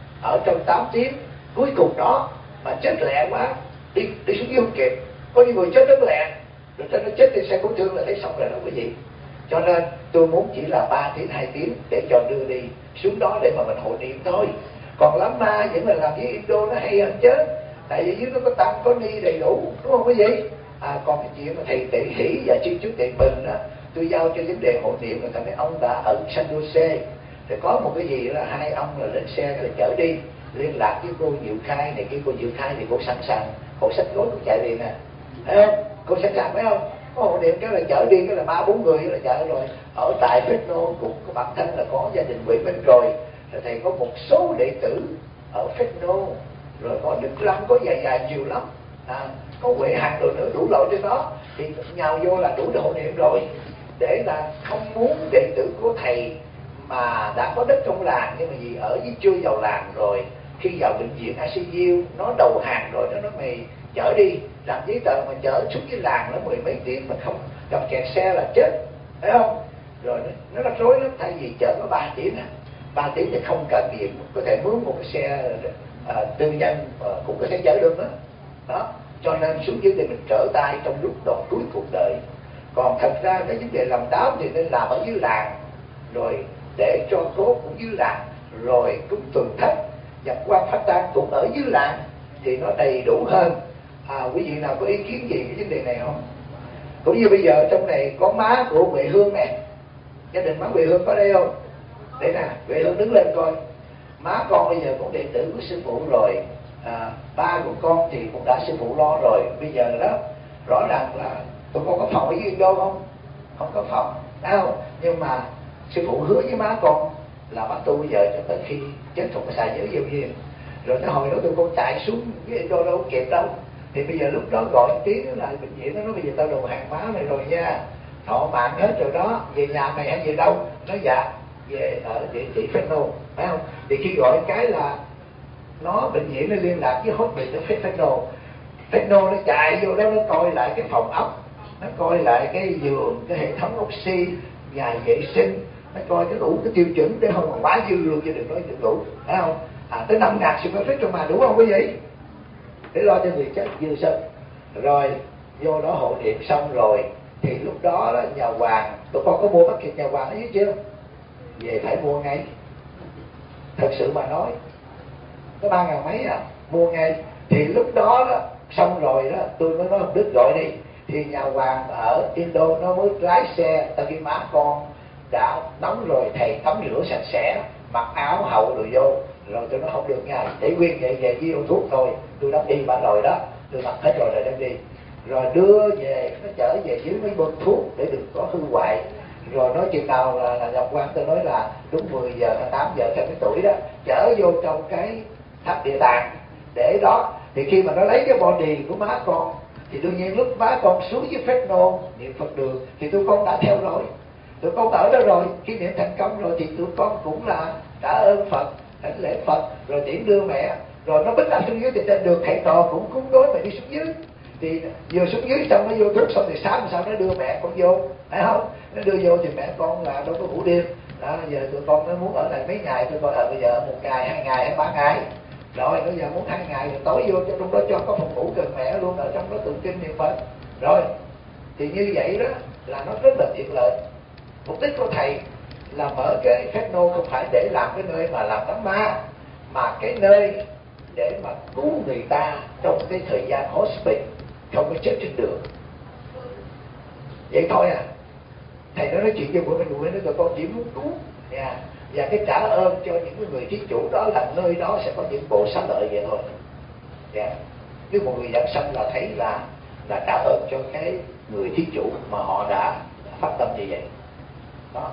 ở trong 8 tiếng cuối cùng đó mà chết lẹ quá, đi xuống dưới không kịp. Có những người chết rất lẹ rồi cho nó chết trên xe cứu thương là thấy xong rồi đó quý vị. Cho nên tôi muốn chỉ là 3 tiếng 2 tiếng để cho đưa đi xuống đó để mà mình hộ niệm thôi. Còn lắm ma vẫn là làm với Indo nó hay hơn chứ, tại vì dưới nó có tăng có ni đầy đủ, đúng không quý vị? Còn cái chuyện mà thầy Tệ Hỷ và chuyên chức Tệ Bình á, tôi giao cho vấn đề hộ niệm là thằng này ông đã ở San Jose, rồi có một cái gì là hai ông là lên xe là chở đi, liên lạc với cô Diệu Khai này kia. Cô Diệu Khai thì cô sẵn sàng, cô xách gối cô chạy liền nè, thấy không? Cô sẵn sàng phải không? Có hộ niệm cái là chở đi cái là 3-4 người là chở rồi. Ở tại Fresno cũng có bản thân là có gia đình Huệ Minh rồi thầy có một số đệ tử ở Fresno, rồi có Đức Lâm, có dài nhiều lắm, có Huệ Hằng rồi nữa, đủ loại trên đó thì nhào vô là đủ để hộ niệm rồi. Để là không muốn đệ tử của thầy mà đã có đất trong làng nhưng mà vì ở với chưa vào làng rồi, khi vào bệnh viện ICU nó đầu hàng rồi nó nói mày chở đi, làm giấy tờ mà chở xuống dưới làng nó 10 mấy tiếng mà không gặp kẹt xe là chết, thấy không? Rồi nó rắc rối lắm, thay vì chở có 3 tiếng 3 tiếng thì không cần gì, có thể mướn một cái xe tư nhân cũng có thể chở được đó. Cho nên xuống dưới để mình trở tay trong lúc đoạn cuối cuộc đời. Còn thật ra cái vấn đề làm đám thì nên làm ở dưới làng, rồi để cho cốt cũng dưới làng, rồi cúng tuần thất nhập quan phát tang cũng ở dưới làng thì nó đầy đủ hơn. Quý vị nào có ý kiến gì cái vấn đề này không? Cũng như bây giờ trong này có má của Huệ Hương nè, gia đình má Huệ Hương có đây không? Đây nè, Huệ Hương đứng lên coi. má con bây giờ cũng đệ tử của sư phụ rồi, ba của con thì cũng đã sư phụ lo rồi. Bây giờ đó rõ ràng là tụi con có phòng ở dưới Indo không? Không có phòng, thấy không? Nhưng mà sư phụ hứa với má con là bắt tu bây giờ cho tới khi chết thuộc xài giới vô duyên. Rồi cái hồi đó tụi con chạy xuống cái Indo đâu có kịp đâu. Thì bây giờ lúc đó gọi tiếng là bệnh viện nó nói bây giờ tao đồ hàng má này rồi nha, thọ mạng hết rồi đó, về nhà mày hay về đâu? Nói dạ về ở địa chỉ Fresno, phải không? Thì khi gọi cái là nó bệnh viện nó liên lạc với hospital ở Fresno nó chạy vô đó, nó coi lại cái phòng ốc, nó coi lại cái giường, cái hệ thống oxy, nhà vệ sinh, nó coi cái đủ cái tiêu chuẩn để không còn quá dư luôn, chứ đừng nói đừng đủ, phải không? Tới 5.000 square feet trong mà đủ không quý vị? Để lo cho người chết dư sân. Rồi vô đó hộ niệm xong rồi thì lúc đó, đó nhà hoàng, tụi con có mua bucket nhà hoàng ở dưới chưa? Về phải mua ngay. Thật sự mà nói có 3.000 mấy mua ngay. Thì lúc đó, đó xong rồi đó tôi mới nói ông Đức gọi đi. Thì nhà hoàng ở Indo nó mới lái xe tới khi má con đã tắm rồi, thầy tắm rửa sạch sẽ, mặc áo hậu rồi vô. Rồi tôi nói không được nha, để nguyên vậy về với thuốc thôi, tôi đã đi bạn rồi đó, tôi mặc hết rồi đem đi. Rồi đưa về, nó chở về dưới mấy bơm thuốc để đừng có hư hoại. Rồi nói chừng nào là Ngọc Quang tôi nói là đúng 10 giờ hay 8 giờ trong cái tuổi đó, chở vô trong cái tháp địa tạng để đó. Thì khi mà nó lấy cái body của má con thì đương nhiên lúc má con xuống với Fresno niệm Phật đường thì tụi con đã theo rồi, tụi con ở đó rồi. Khi niệm thành công rồi thì tụi con cũng là trả ơn Phật, thỉnh lễ Phật, rồi tiễn đưa mẹ. Rồi nó bích đặt xuống dưới thì trên đường thầy trò cũng cúng đối mẹ đi xuống dưới. Thì vừa xuống dưới xong nó vô thuốc xong thì sáng sau nó đưa mẹ con vô, phải không? Nó đưa vô thì mẹ con là đâu có ngủ đêm đó. Giờ tụi con nó muốn ở lại mấy ngày, tôi coi bây giờ 1 ngày, 2 ngày hay 3 ngày. Rồi bây giờ muốn 2 ngày thì tối vô trong đó cho có phòng ngủ gần mẹ luôn, ở trong đó tụng kinh niệm Phật. Rồi thì như vậy đó là nó rất là tiện lợi. Mục đích của thầy là mở cái Fresno không phải để làm cái nơi mà làm đám ma, mà cái nơi để mà cứu người ta trong cái thời gian hospice, không có chết trên đường. Vậy thôi à. Thầy nói chuyện với của mình nói tụi con chỉ muốn cứu nha. Và cái trả ơn cho những người thí chủ đó là nơi đó sẽ có những bộ xá lợi vậy thôi. Nếu một người giảng sanh là thấy là trả ơn cho cái người thí chủ mà họ đã phát tâm như vậy đó.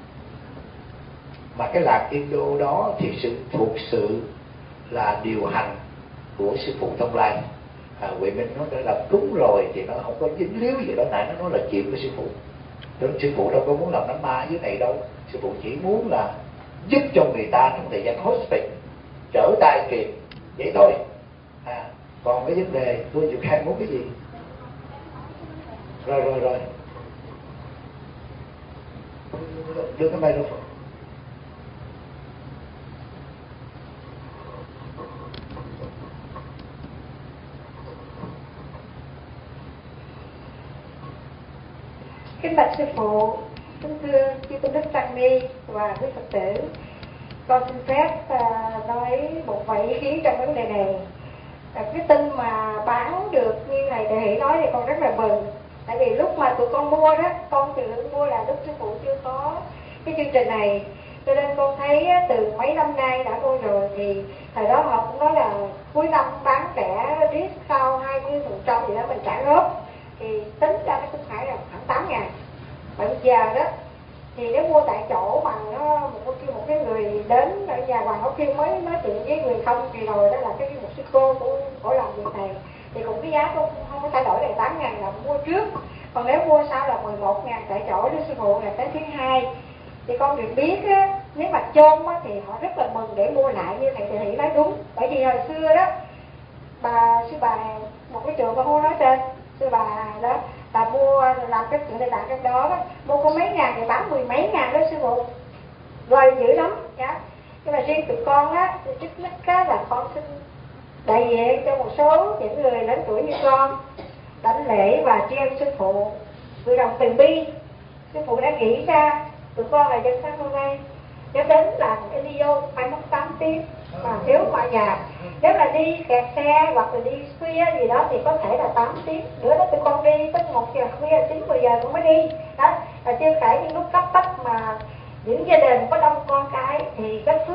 Mà cái lạc Indo đó thì sự thuộc sự là điều hành của sư phụ Thông Lai. Huệ Minh nó đã làm đúng rồi thì nó không có dính líu gì đó. Nãy nó nói là chuyện của sư phụ. Nên sư phụ đâu có muốn làm đám ma dưới này đâu. Sư phụ chỉ muốn là giúp cho người ta trong thời gian hospice trở tay kịp vậy thôi. Còn cái vấn đề tôi chịu khai muốn cái gì? Rồi đưa cái microphone. Kính bạch sư phụ, kính thưa chư tôn đức tăng ni và quý Phật tử, con xin phép nói một vài ý kiến trong vấn đề này. Cái tin mà bán được như này thầy Hỷ nói thì con rất là mừng. Tại vì lúc mà tụi con mua đó, con từ lúc mua là lúc sư phụ chưa có cái chương trình này, cho nên con thấy từ mấy năm nay đã mua rồi. Thì thời đó họ cũng nói là cuối năm bán rẻ riết sau 20% gì đó mình trả góp, thì tính ra nó cũng phải là khoảng 8.000. Và bây giờ đó thì nếu mua tại chỗ mà nó một cái người đến ở nhà Hoàng Ngọc Khiêm mới nói chuyện với người không kỳ rồi đó, là cái một sư cô của làm việc này, thì cũng cái giá cũng không có thay đổi, là 8.000 là mua trước. Còn nếu mua sau là 11.000 tại chỗ đó sư phụ, là tới thứ hai. Thì con được biết á, nếu mà chôn á, thì họ rất là mừng để mua lại, như thầy Thị nói đúng. Bởi vì hồi xưa đó sư bà một cái trường con nói tên sư bà đó, bà mua làm cái chuyện này làm cái đó, mua có mấy ngàn thì bán 10 mấy ngàn đó sư phụ, rồi dữ lắm nhá. Nhưng mà riêng tụi con á, thì trước nhất á là con xin đại diện cho một số những người lớn tuổi như con đảnh lễ và tri ân sư phụ, người đồng từ bi. Sư phụ đã nghĩ ra tụi con là dân sang hôm nay nếu đến làm cái đi vô phải mất 8 tiếng, mà nếu mà nhà nếu là đi kẹt xe hoặc là đi khuya gì đó thì có thể là 8 tiếng nữa đó. Tụi con đi tới 1 giờ khuya 9-10 giờ cũng mới đi đó. Là chưa kể những lúc cấp bách mà những gia đình có đông con cái thì rất phước cho những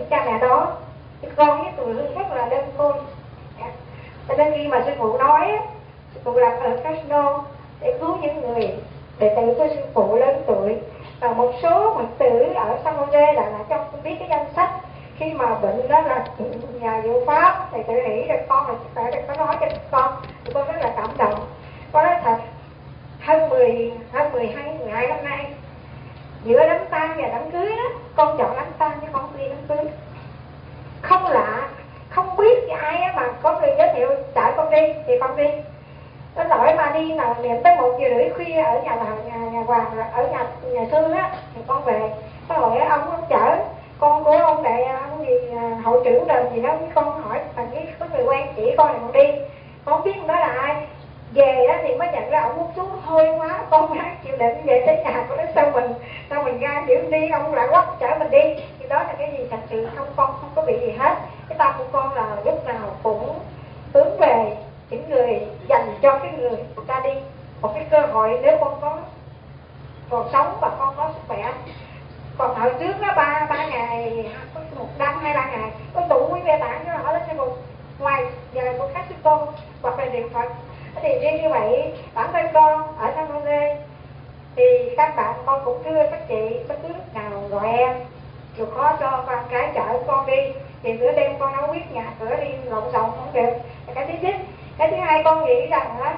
cha mẹ đó. Con với tụi rất là đơn côi. Cho nên khi mà sư phụ nói, sư phụ làm ở casino để cứu những người đệ tử của sư phụ lớn tuổi, và một số Phật tử ở San Jose là cho con biết cái danh sách khi mà bệnh đó là nhà diệu pháp thì tự nghĩ rồi con là phải có nói cho con, thì con rất là cảm động. Con nói thật, hơn 12 năm nay giữa đám tang và đám cưới đó, con chọn đám tang chứ con không đi đám cưới. Không lạ, không biết ai mà có người giới thiệu chở con đi thì con đi. Nó lỗi mà đi nào niệm tới 1:30 khuya ở nhà Hoàng, ở nhà Sư á thì con về. Nó hỏi ông chở con của ông đại ông gì hội trưởng đền gì đó, con hỏi thằng ấy có người quen chỉ con này con đi. Con không biết đó là ai. Về đó thì mới nhận ra ông hút thuốc hôi quá, con má chịu đựng về tới nhà. Con nói sao mình ra chịu đi, ông lại quắt chở mình đi. Thì đó là cái gì thật sự con không có bị gì hết. Cái tâm của con là lúc nào cũng hướng về những người, dành cho cái người ta đi một cái cơ hội nếu con có còn sống và con có sức khỏe. Còn hồi trước đó 3 ngày, một năm 2-3 ngày con tụ quý vị bạn cho họ lên xe bụng ngoài giờ của các sư cô hoặc là niệm Phật. Thì riêng như vậy bản thân con ở San Jose thì các bạn con cũng thưa các chị bất cứ lúc nào gọi em chịu khó cho con cái chở con đi, thì bữa đêm con nấu quyết nhà cửa đi lộn xộn không được. Cái thứ nhất. Cái thứ hai, con nghĩ rằng đó,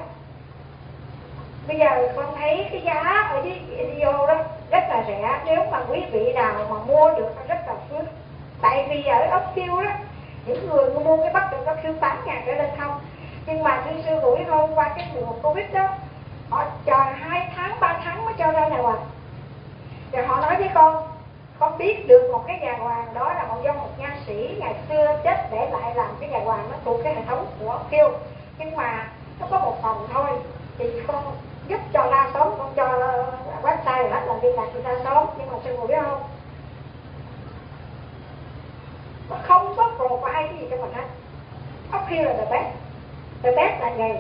bây giờ con thấy cái giá ở dưới video đó rất là rẻ. Nếu mà quý vị nào mà mua được rất là phước. Tại vì ở Ốc Kiêu đó, những người mua cái bắt được Ốc Kiêu 8.000 trở lên không. Nhưng mà sư buổi hôm qua cái mùa Covid đó, họ chờ 2 tháng, 3 tháng mới cho ra nhà hoàng. Rồi họ nói với con biết được một cái nhà hoàng đó là do một nha sĩ ngày xưa chết để lại làm cái nhà hoàng, nó thuộc cái hệ thống của Ốc Kiêu. Nhưng mà nó có một phòng thôi, thì con giúp cho la sớm, con cho website hết là liên lạc người ta sớm. Nhưng mà sư phụ biết không, nó không có provide cái gì cho mình hết. Ốc Kiêu là the best là nghề.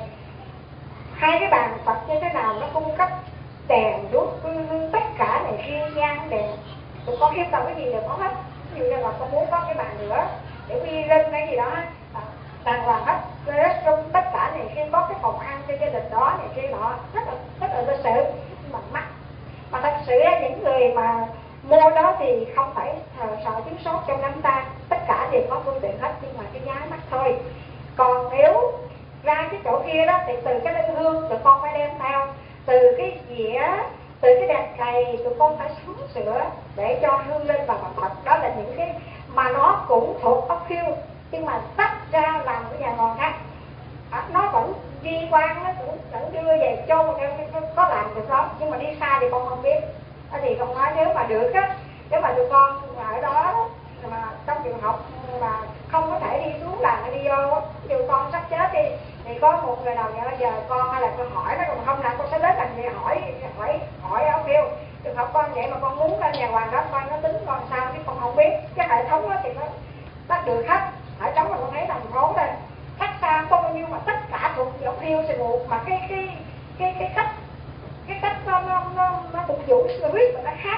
2 cái bàn Phật như thế nào nó cung cấp đèn đuốc tất cả này kia nhang đèn. Tụi con yêu cầu cái gì đều có hết. Ví dụ như là con muốn có cái bàn nữa để quy lên cái gì đó đàng hoàng hết. Restroom tất cả này kia, có cái phòng ăn cho gia đình đó này kia nọ, rất là lịch sự mà mắc. Mà thật sự những người mà mua đó thì không phải sợ thiếu sót trong đám tang, tất cả đều có phương tiện hết, nhưng mà cái giá mắc thôi. Còn nếu ra cái chỗ kia đó thì từ cái linh hương tụi con phải đem theo, từ cái dĩa, từ cái đèn cày tụi con phải sắm sửa để cho hương lên và mặt Phật. Đó là những cái mà nó cũng thuộc Ốc Kiêu, nhưng mà tách ra làm cái nhà ngon khác. Nó vẫn di quan, nó cũng vẫn đưa về châu có làm được đó, nhưng mà đi xa thì con không biết. Thì con nói nếu mà được á, nếu mà tụi con ở đó mà trong trường học mà không có thể đi xuống làm đi vô, dù con sắp chết đi thì có một người nào nhờ giờ con hay là con hỏi nó, còn không là con sẽ đến làm gì hỏi Ốc Kiêu. Trường học con vậy mà con muốn lên nhà hoàng đó, con nó tính con sao chứ con không biết. Cái hệ thống đó thì nó được hết. Ở trong là con thấy thành phố đây khách xa có bao nhiêu mà tất cả thuộc về Ốc Kiêu sư phụ, mà cái cách nó phục vụ spirit mà nó khác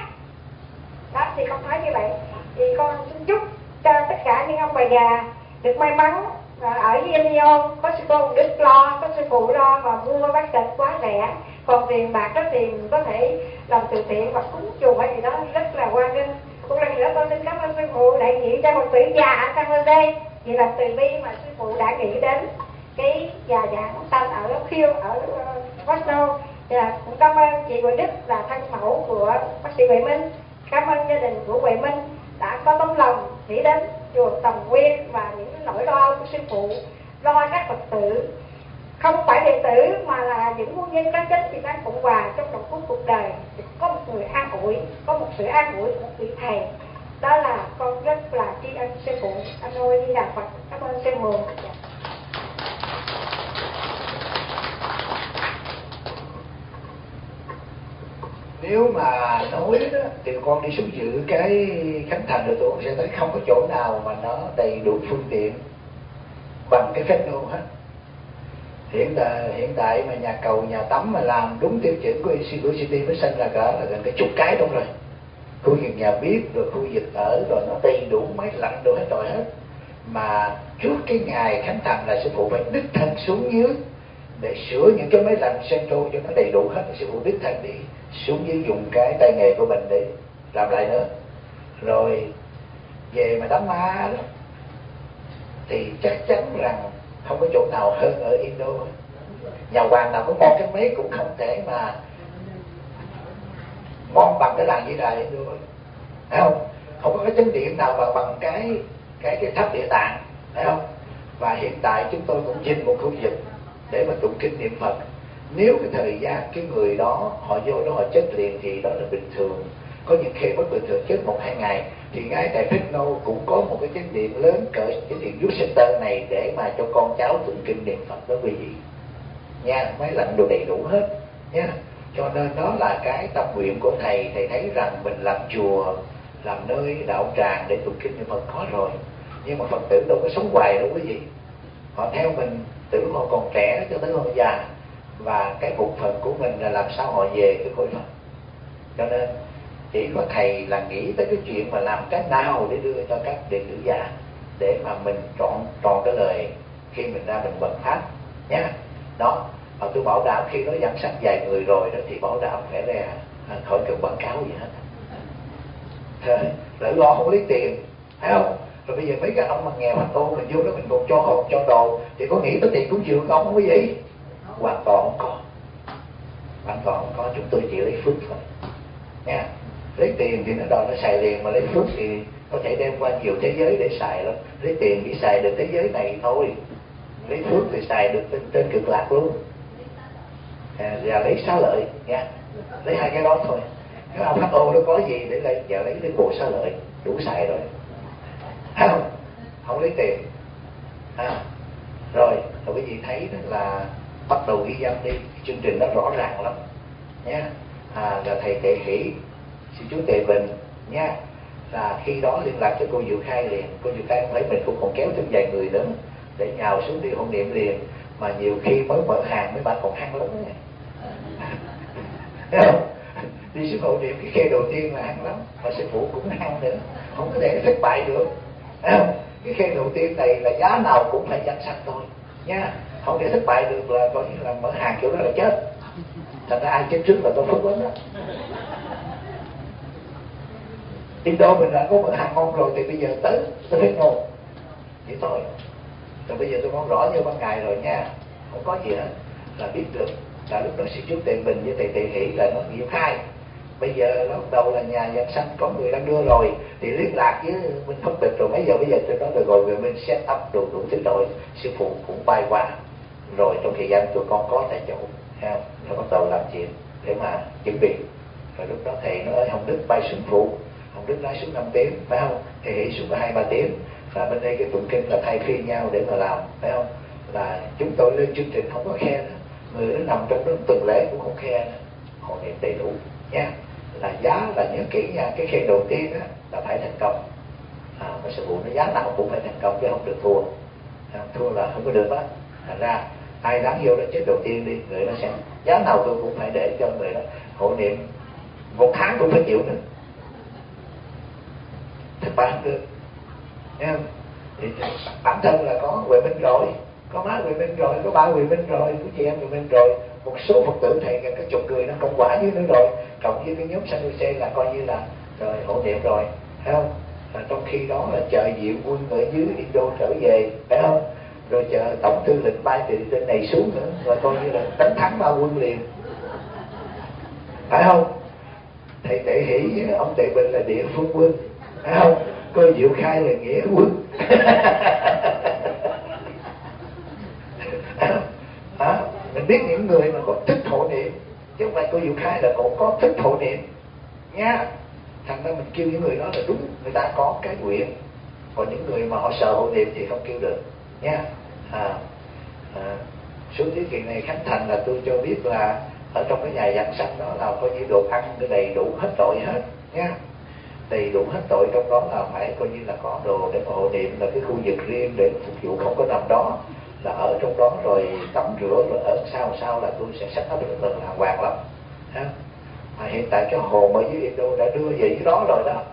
đó. Thì con nói như vậy thì con xin chúc cho tất cả những ông bà già được may mắn ở Union có sư cô Đức lo, có sư phụ lo mà mua bát thịt quá rẻ. Còn tiền bạc đó thì mình có thể làm từ thiện hoặc cúng chùa hay gì đó rất là hoan nghênh. Một lần nữa con xin cảm ơn sư phụ đại diện cho một tuổi già ở San Jose vì là từ bi mà sư phụ đã nghĩ đến cái già dạng sanh ở Ốc Kiêu ở Fresno. Cũng cảm ơn chị Huệ Đức là thân mẫu của bác sĩ Huệ Minh. Cảm ơn gia đình của Huệ Minh đã có tấm lòng nghĩ đến chùa Tầm Nguyên và những nỗi lo của sư phụ, lo các Phật tử không phải đệ tử mà là những quân nhân cán chính Việt Nam Cộng Hòa trong đồng cuối cuộc đời có một người an ủi, có một sự an ủi của một vị thầy. Đó là con rất là tri ân sư phụ. Anh ơi đi đà Phật. Cảm ơn sư phụ. Nếu mà nói đó thì con đi xuống dự cái khánh thành rồi tụi con sẽ thấy không có chỗ nào mà nó đầy đủ phương tiện bằng cái phép nô hết. Hiện tại mà nhà cầu nhà tắm mà làm đúng tiêu chuẩn của City mới sinh là gần cái chục cái đúng rồi. khu vực nhà bếp rồi khu vực ở rồi nó đầy đủ máy lạnh đồ hết rồi hết. Mà trước cái ngày khánh thành là sư phụ phải đích thân xuống dưới để sửa những cái máy lạnh central cho nó đầy đủ hết. Sư phụ đích thân đi xuống dưới dùng cái tay nghề của mình để làm lại nữa. Rồi về mà đám ma đó thì chắc chắn rằng không có chỗ nào hơn ở Indo. Nhà hoàng nào có ngon cái mấy cũng không thể mà ngon bằng cái làng Di Đà Indo, phải không? Không có cái chánh điện nào mà bằng cái tháp Địa Tạng, phải không? Và hiện tại chúng tôi cũng dinh một khu vực để mà tụng kinh niệm Phật. Nếu cái thời gian cái người đó họ vô đó họ chết liền thì đó là bình thường. Có những khi bất bình thường chết 1-2 ngày thì ngay tại Fresno cũng có một cái chánh điện lớn cỡ cái điện Youth Center này để mà cho con cháu tụng kinh niệm Phật đó quý vị nha. Máy lạnh đồ đầy đủ hết nha. Cho nên đó là cái tâm nguyện của thầy. Thầy thấy rằng mình làm chùa, làm nơi đạo tràng để tụng kinh niệm Phật có rồi, nhưng mà Phật tử đâu có sống hoài đâu quý vị. Họ theo mình từ họ còn trẻ cho tới họ già, và cái bổn phận của mình là làm sao họ về cái cõi Phật. Cho nên chỉ có thầy là nghĩ tới cái chuyện mà làm cái nào để đưa cho các đệ tử già để mà mình trọn cái lời khi mình ra mình bật pháp nhé. Đó, và tôi bảo đảm khi nó dẫn sanh vài người rồi đó thì bảo đảm phải là khỏi cần quảng cáo gì hết. Lỡ lo không lấy tiền, thấy không? Rồi bây giờ mấy cái ông mà nghèo hành ô mình vô đó mình còn cho hộp cho đồ thì có nghĩ tới tiền cúng dường không quý vị? Hoàn toàn không có. Hoàn toàn không có. Chúng tôi chỉ lấy phước thôi nha. Lấy tiền thì nó đòi nó xài liền, mà lấy phước thì có thể đem qua nhiều thế giới để xài lắm. Lấy tiền chỉ xài được thế giới này thôi, lấy phước thì xài được trên cực lạc luôn. Và lấy xá lợi nha, lấy hai cái đó thôi. Cái ông HO nó có gì để lấy, giờ lấy bộ xá lợi đủ xài rồi, không? Không lấy tiền. Rồi quý vị thấy đó là bắt đầu ghi danh đi, chương trình đó rõ ràng lắm nhé. Là thầy Tệ Hỷ, sư chú Tề Bình nha, là khi đó liên lạc cho cô Diệu Khai liền. Cô Diệu Khai thấy mình cũng còn kéo thêm vài người nữa để nhào xuống đi hộ niệm liền, mà nhiều khi mới mở hàng mấy bạn còn hăng lắm nha. Thấy không? Đi xuống hộ niệm cái khe đầu tiên là hăng lắm, mà sư phụ cũng hăng nữa, không có thể thất bại được. Thấy không? Cái khe đầu tiên này là giá nào cũng phải danh sách thôi nha, không thể thất bại được là coi như là mở hàng kiểu đó là chết. Thành ra ai chết trước là tôi phước lắm đó. Indo mình đã có mở hàng ngon rồi thì bây giờ tới hết ngon vậy thôi. Rồi bây giờ tôi nói rõ như ban ngày rồi nha, không có gì hết, là biết được là lúc đó sư chú Tề Bình với thầy Tề Hỷ là nó Diệu Khai. Bây giờ nó bắt đầu là nhà Giảng Sanh có người đang đưa rồi thì liên lạc với Minh Phật Tịch rồi bây giờ tôi nói được rồi, mình set up đủ thứ rồi. Sư phụ cũng bay qua rồi, trong thời gian tụi con có tại chỗ, ha, nó bắt đầu làm chuyện để mà chuẩn bị. Rồi lúc đó thầy nói ơi Hồng Đức bay xuống phụ, Hồng Đức lái xuống 5 tiếng, phải không? Thầy Hỷ xuống có 2-3 tiếng, và bên đây cái tụng kinh là thay phiên nhau để mà làm, phải không? Là chúng tôi lên chương trình không có khe nữa, người nó nằm trong đó tuần lễ cũng không khe nữa, họ niệm đầy đủ nha. Là giá là nhớ kỹ nha, cái khe đầu tiên đó là phải thành công. Mà sư phụ nó giá nào cũng phải thành công chứ không được thua. Thua là không có được đó. Thành ra ai đáng vô đó chết đầu tiên đi, người nó sẽ giá nào tôi cũng phải để cho người đó hộ niệm 1 tháng cũng phải chịu nữa. Thất bại không được. Thấy không? Thì bản thân là có Huệ Minh rồi, có má Huệ Minh rồi, có ba Huệ Minh rồi, có chị em Huệ Minh rồi, một số Phật tử thầy cái chục người nó công quả dưới nữa rồi, cộng với cái nhóm Sanusi là coi như là rồi hộ niệm rồi, thấy không? Trong khi đó là chờ diệu quân ở dưới Indo trở về, phải không? Rồi chờ tổng tư lệnh bay từ trên này xuống nữa, rồi coi như là đánh thắng 3 quân liền, phải không? Thầy Tệ Hỷ với ông Tề Bình là địa phương quân, phải không? Cô Diệu Khai là nghĩa quân. Mình biết những người mà có thích hộ niệm, chứ không phải cô Diệu Khai là cũng có thích hộ niệm nha. Thành ra mình kêu những người đó là đúng, người ta có cái nguyện. Còn những người mà họ sợ hộ niệm thì không kêu được nha. Số tiết kiện này khánh thành là tôi cho biết là ở trong cái nhà Giảng Sanh đó là coi như đồ ăn đầy đủ hết tội hết nha, đầy đủ hết tội. Trong đó là phải coi như là có đồ để mà hộ niệm, là cái khu vực riêng để phục vụ không có nằm đó, là ở trong đó rồi tắm rửa rồi ở sao là tôi sẽ set up rất là hoàng lắm ha. Hiện tại cái hồn ở dưới Indo đã đưa về dưới đó rồi đó.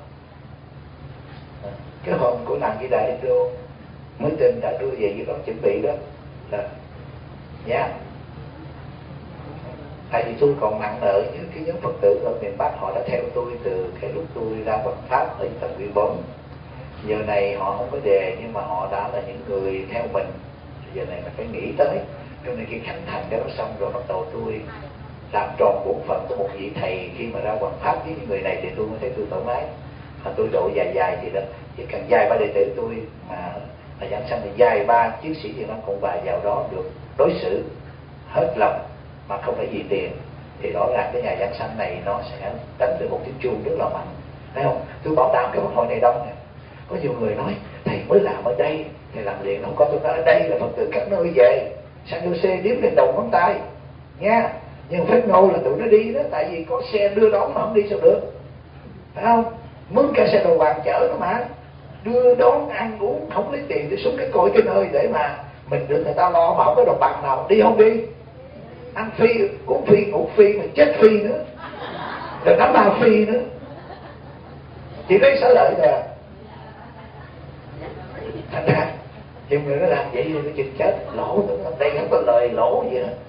Cái hồn của nàng Di Đà Indo mới tin đã đưa về dưới đó chuẩn bị đó là nha. Tại vì tôi còn nặng nợ với cái nhóm Phật tử ở miền Bắc, họ đã theo tôi từ cái lúc tôi ra Phật Pháp ở tầng 14. Giờ này họ không có đề, nhưng mà họ đã là những người theo mình. Giờ này mình phải nghĩ tới. Cho nên khi khánh thành cái đó xong rồi bắt đầu tôi làm tròn bổn phận của một vị thầy. Khi mà ra Phật Pháp với những người này thì tôi mới thấy tôi thoải mái. Mà tôi độ dài gì đó, chỉ cần dài 3 đệ tử tôi mà giảng sanh thì dài 3 chiến sĩ Việt Nam Cộng Hòa vào đó được đối xử hết lòng mà không phải vì tiền, thì rõ ràng cái nhà giảng sanh này nó sẽ đánh được một tiếng chuông rất là mạnh, thấy không? Tôi bảo đảm cái pháp hội này đông nè. Có nhiều người nói thầy mới làm ở đây, thầy làm liền không có. Tôi nói ở đây là Phật tử các nơi về, San Jose đếm lên đầu ngón tay nha. Nhưng phép nô là tụi nó đi đó, tại vì có xe đưa đón mà không đi sao được, phải không? Mướn cả xe đồ vàng chở nó mà, đưa đón ăn uống không lấy tiền để xuống cái cội cái nơi để mà mình được người ta lo, mà không có đồng bằng nào đi không đi. Ăn phi, uống phi, ngủ phi, mà chết phi nữa, rồi đám ba phi nữa, chỉ lấy xả lợi thôi à. Thành ra nhiều người nó làm vậy thì nó chừng chết lỗ, đây không có lời lỗ gì hết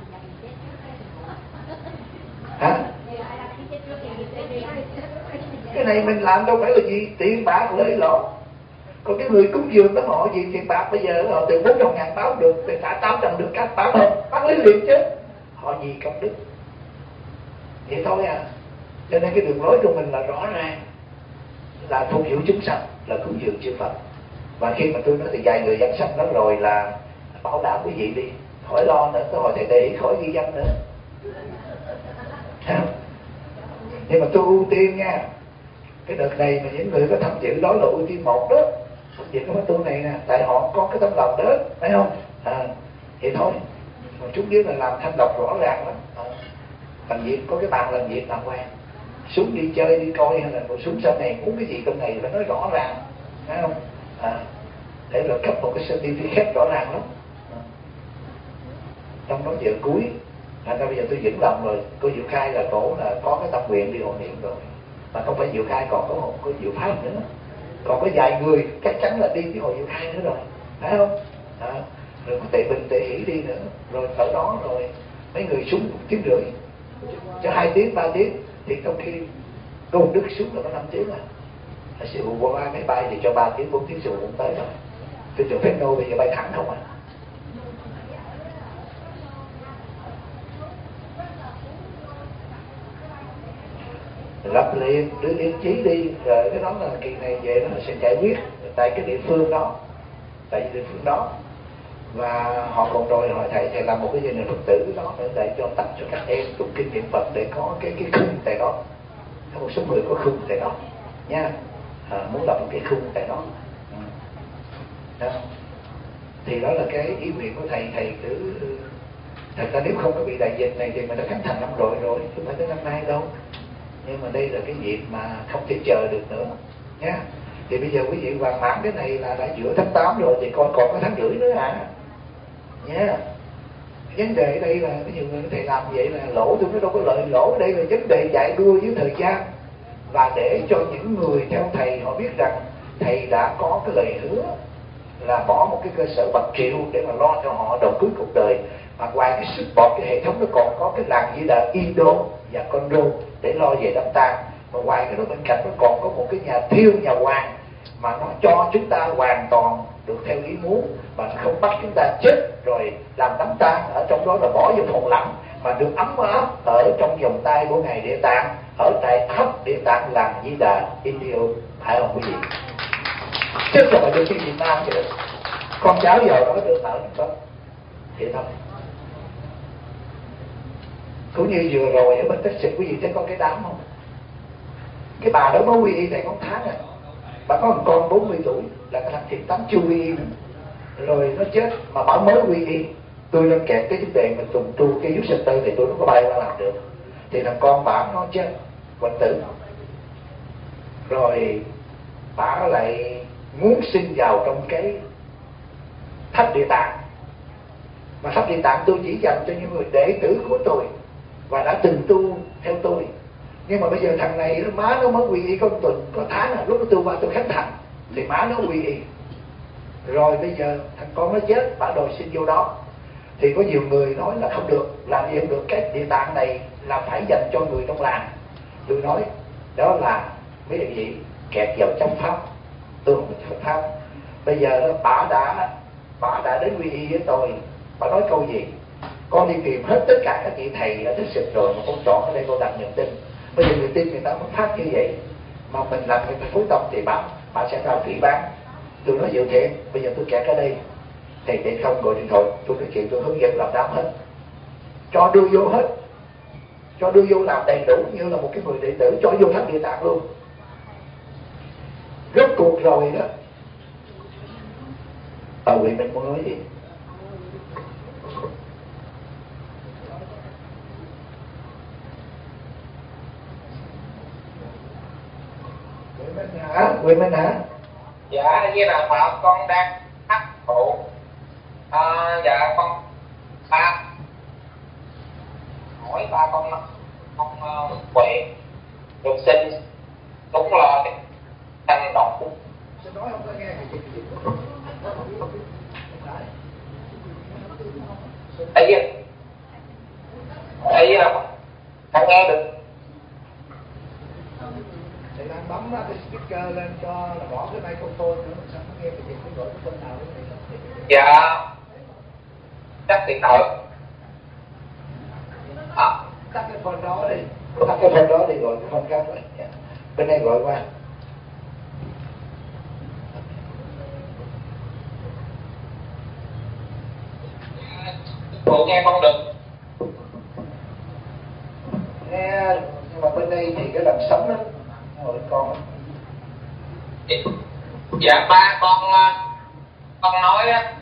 hả? Cái này mình làm đâu phải là gì tiền bạc lợi lỗ. Còn cái người cúng dường đó họ gì tiền bạc, bây giờ họ từ 400.000 báo được, từ cả 800 được các báo không bán lấy liền chứ, họ gì công đức vậy thôi à. Cho nên cái đường lối của mình là rõ ràng là phục vụ chúng sanh, là cúng dường chư Phật. Và khi mà tôi nói thì vài người giảng sanh đó rồi là bảo đảm quý vị đi, khỏi lo nữa, tôi hỏi thầy để ý khỏi ghi danh nữa. Nhưng mà tôi ưu tiên nha, cái đợt này mà những người có tham dự đó là ưu tiên một đó, tham dự cái tu này nè, tại họ có cái tấm lòng đó, phải không? Vậy thôi. Mà chút biết là làm thanh lọc rõ ràng lắm. Làm việc có cái bàn làm việc làm quen, xuống đi chơi đi coi hay là xuống sau này muốn cái gì trong này phải nói rõ ràng, phải không? Để rồi cấp một cái certificate rõ ràng lắm. Trong đó giờ cuối, thành ra bây giờ tôi vững lòng rồi. Cô Diệu Khai là cổ là có cái tâm nguyện đi hộ niệm rồi, mà không phải Diệu Khai, còn có Diệu Pháp nữa, còn có vài người chắc chắn là đi với hội Diệu Khai nữa rồi, phải không? Rồi có Tệ Bình, Tệ Hỷ đi nữa, rồi ở đó rồi mấy người xuống 1 tiếng rưỡi cho 2 tiếng 3 tiếng, thì trong khi Tôn Đức xuống là có 5 tiếng sư phụ qua máy bay thì cho 3 tiếng 4 tiếng sư phụ cũng tới rồi. Tôi trường phép nô bây giờ bay thẳng không à. Lập liền đưa yên chí đi, rồi cái đó là kỳ này về nó sẽ giải quyết tại cái địa phương đó, tại địa phương đó. Và họ còn đòi hỏi thầy làm một cái gia đình Phật tử đó để cho tập cho các em tụng kinh niệm Phật để có cái khung tại đó. Có một số người có khung tại đó nha, muốn lập một cái khung tại đó. Thì đó là cái ý nguyện của thầy cứ thật ra nếu không có bị đại dịch này thì mình đã khánh thành năm rồi, không phải tới năm nay đâu. Nhưng mà đây là cái dịp mà không thể chờ được nữa nha. Thì bây giờ quý vị hoàn mãn cái này là đã giữa tháng 8 rồi, thì còn có tháng rưỡi nữa nha. Vấn đề ở đây là có nhiều người thầy làm vậy là lỗ, tôi nói đâu có lợi lỗ. Đây là vấn đề chạy đua với thời gian, và để cho những người theo thầy họ biết rằng thầy đã có cái lời hứa là bỏ một cái cơ sở bạc triệu để mà lo cho họ đầu cuối cuộc đời. Mà ngoài cái support cái hệ thống nó còn có cái làng Di Đà Indo và Congo để lo về đám tang. Mà ngoài cái đó bên cạnh nó còn có một cái nhà thiêu, nhà hoàng mà nó cho chúng ta hoàn toàn được theo ý muốn, mà nó không bắt chúng ta chết rồi làm đám tang ở trong đó là bỏ vô phòng lạnh, mà được ấm áp ở trong vòng tay của ngài Địa Tạng, ở tại khắp Địa Tạng làng Di Đà India, phải không quý vị? Chứ không phải được đi Việt Nam chứ, con cháu giờ đó được ở đó vậy thôi. Cũng như vừa rồi ở bên Texas, quý vị thấy có cái đám không? Cái bà đó mới quy y tại con tháng à, bà có một con 40 tuổi là cái thằng Thiện Tánh chưa quy y nữa, rồi nó chết mà bà mới quy y. Tôi lên kẹt cái vấn đề mình tùng tu cái youth center thì tôi nó có bay qua làm được, thì thằng con bà nó chết hoại tử, rồi bà lại muốn xin vào trong cái tháp Địa Tạng. Mà tháp Địa Tạng tôi chỉ dành cho những người đệ tử của tôi và đã từng tu theo tôi, Nhưng mà bây giờ thằng này má nó mới quy y có tuần có tháng là lúc nó tôi qua tôi khánh thành thì má nó quy y. Rồi bây giờ thằng con nó chết, bà đòi xin vô đó. Thì có nhiều người nói là không được, làm gì không được, cái địa tạng này là phải dành cho người trong làng. Tôi nói đó là mấy địa vị kẹt vào trong pháp, tôi không có pháp. Bây giờ đó, bà đã đến quy y với tôi, bà nói câu gì? Con đi tìm hết tất cả các vị thầy đã thích sự rồi mà con chọn ở đây con đặt niềm tin. Bây giờ người tin người ta mới phát như vậy, mà mình làm người ta phối tâm thì bà sẽ ra phỉ bán. Tôi nói dự thiện, bây giờ tôi kẹt ở đây, thầy để không gọi điện thoại, tôi nói chuyện, tôi hướng dẫn làm đám hết, cho đưa vô hết, cho đưa vô làm đầy đủ như là một cái người đệ tử, cho vô thánh địa tạng luôn. Rốt cuộc rồi đó, vì mình muốn nói gì? Quỳnh Minh hả? Dạ, với là Phật, con đang thắc phụ. Dạ con hỏi ba con khỏe được sinh đúng là tăng độc. Xin nói không có nghe gì. Ấy là không nghe được. Thì đang bấm cái speaker lên cho là bỏ cái microphone nữa, sao không nghe cái gì, cái gọi cái tên nào cái này. Dạ chắc điện thoại. Tắt cái phone đó đi, tắt cái phone đó đi rồi cái phone khác lại. Bên đây gọi qua. Bộ nghe không được. Nghe, nhưng mà bên đây thì cái làm sống đó, rồi con. Dạ ba con nói á,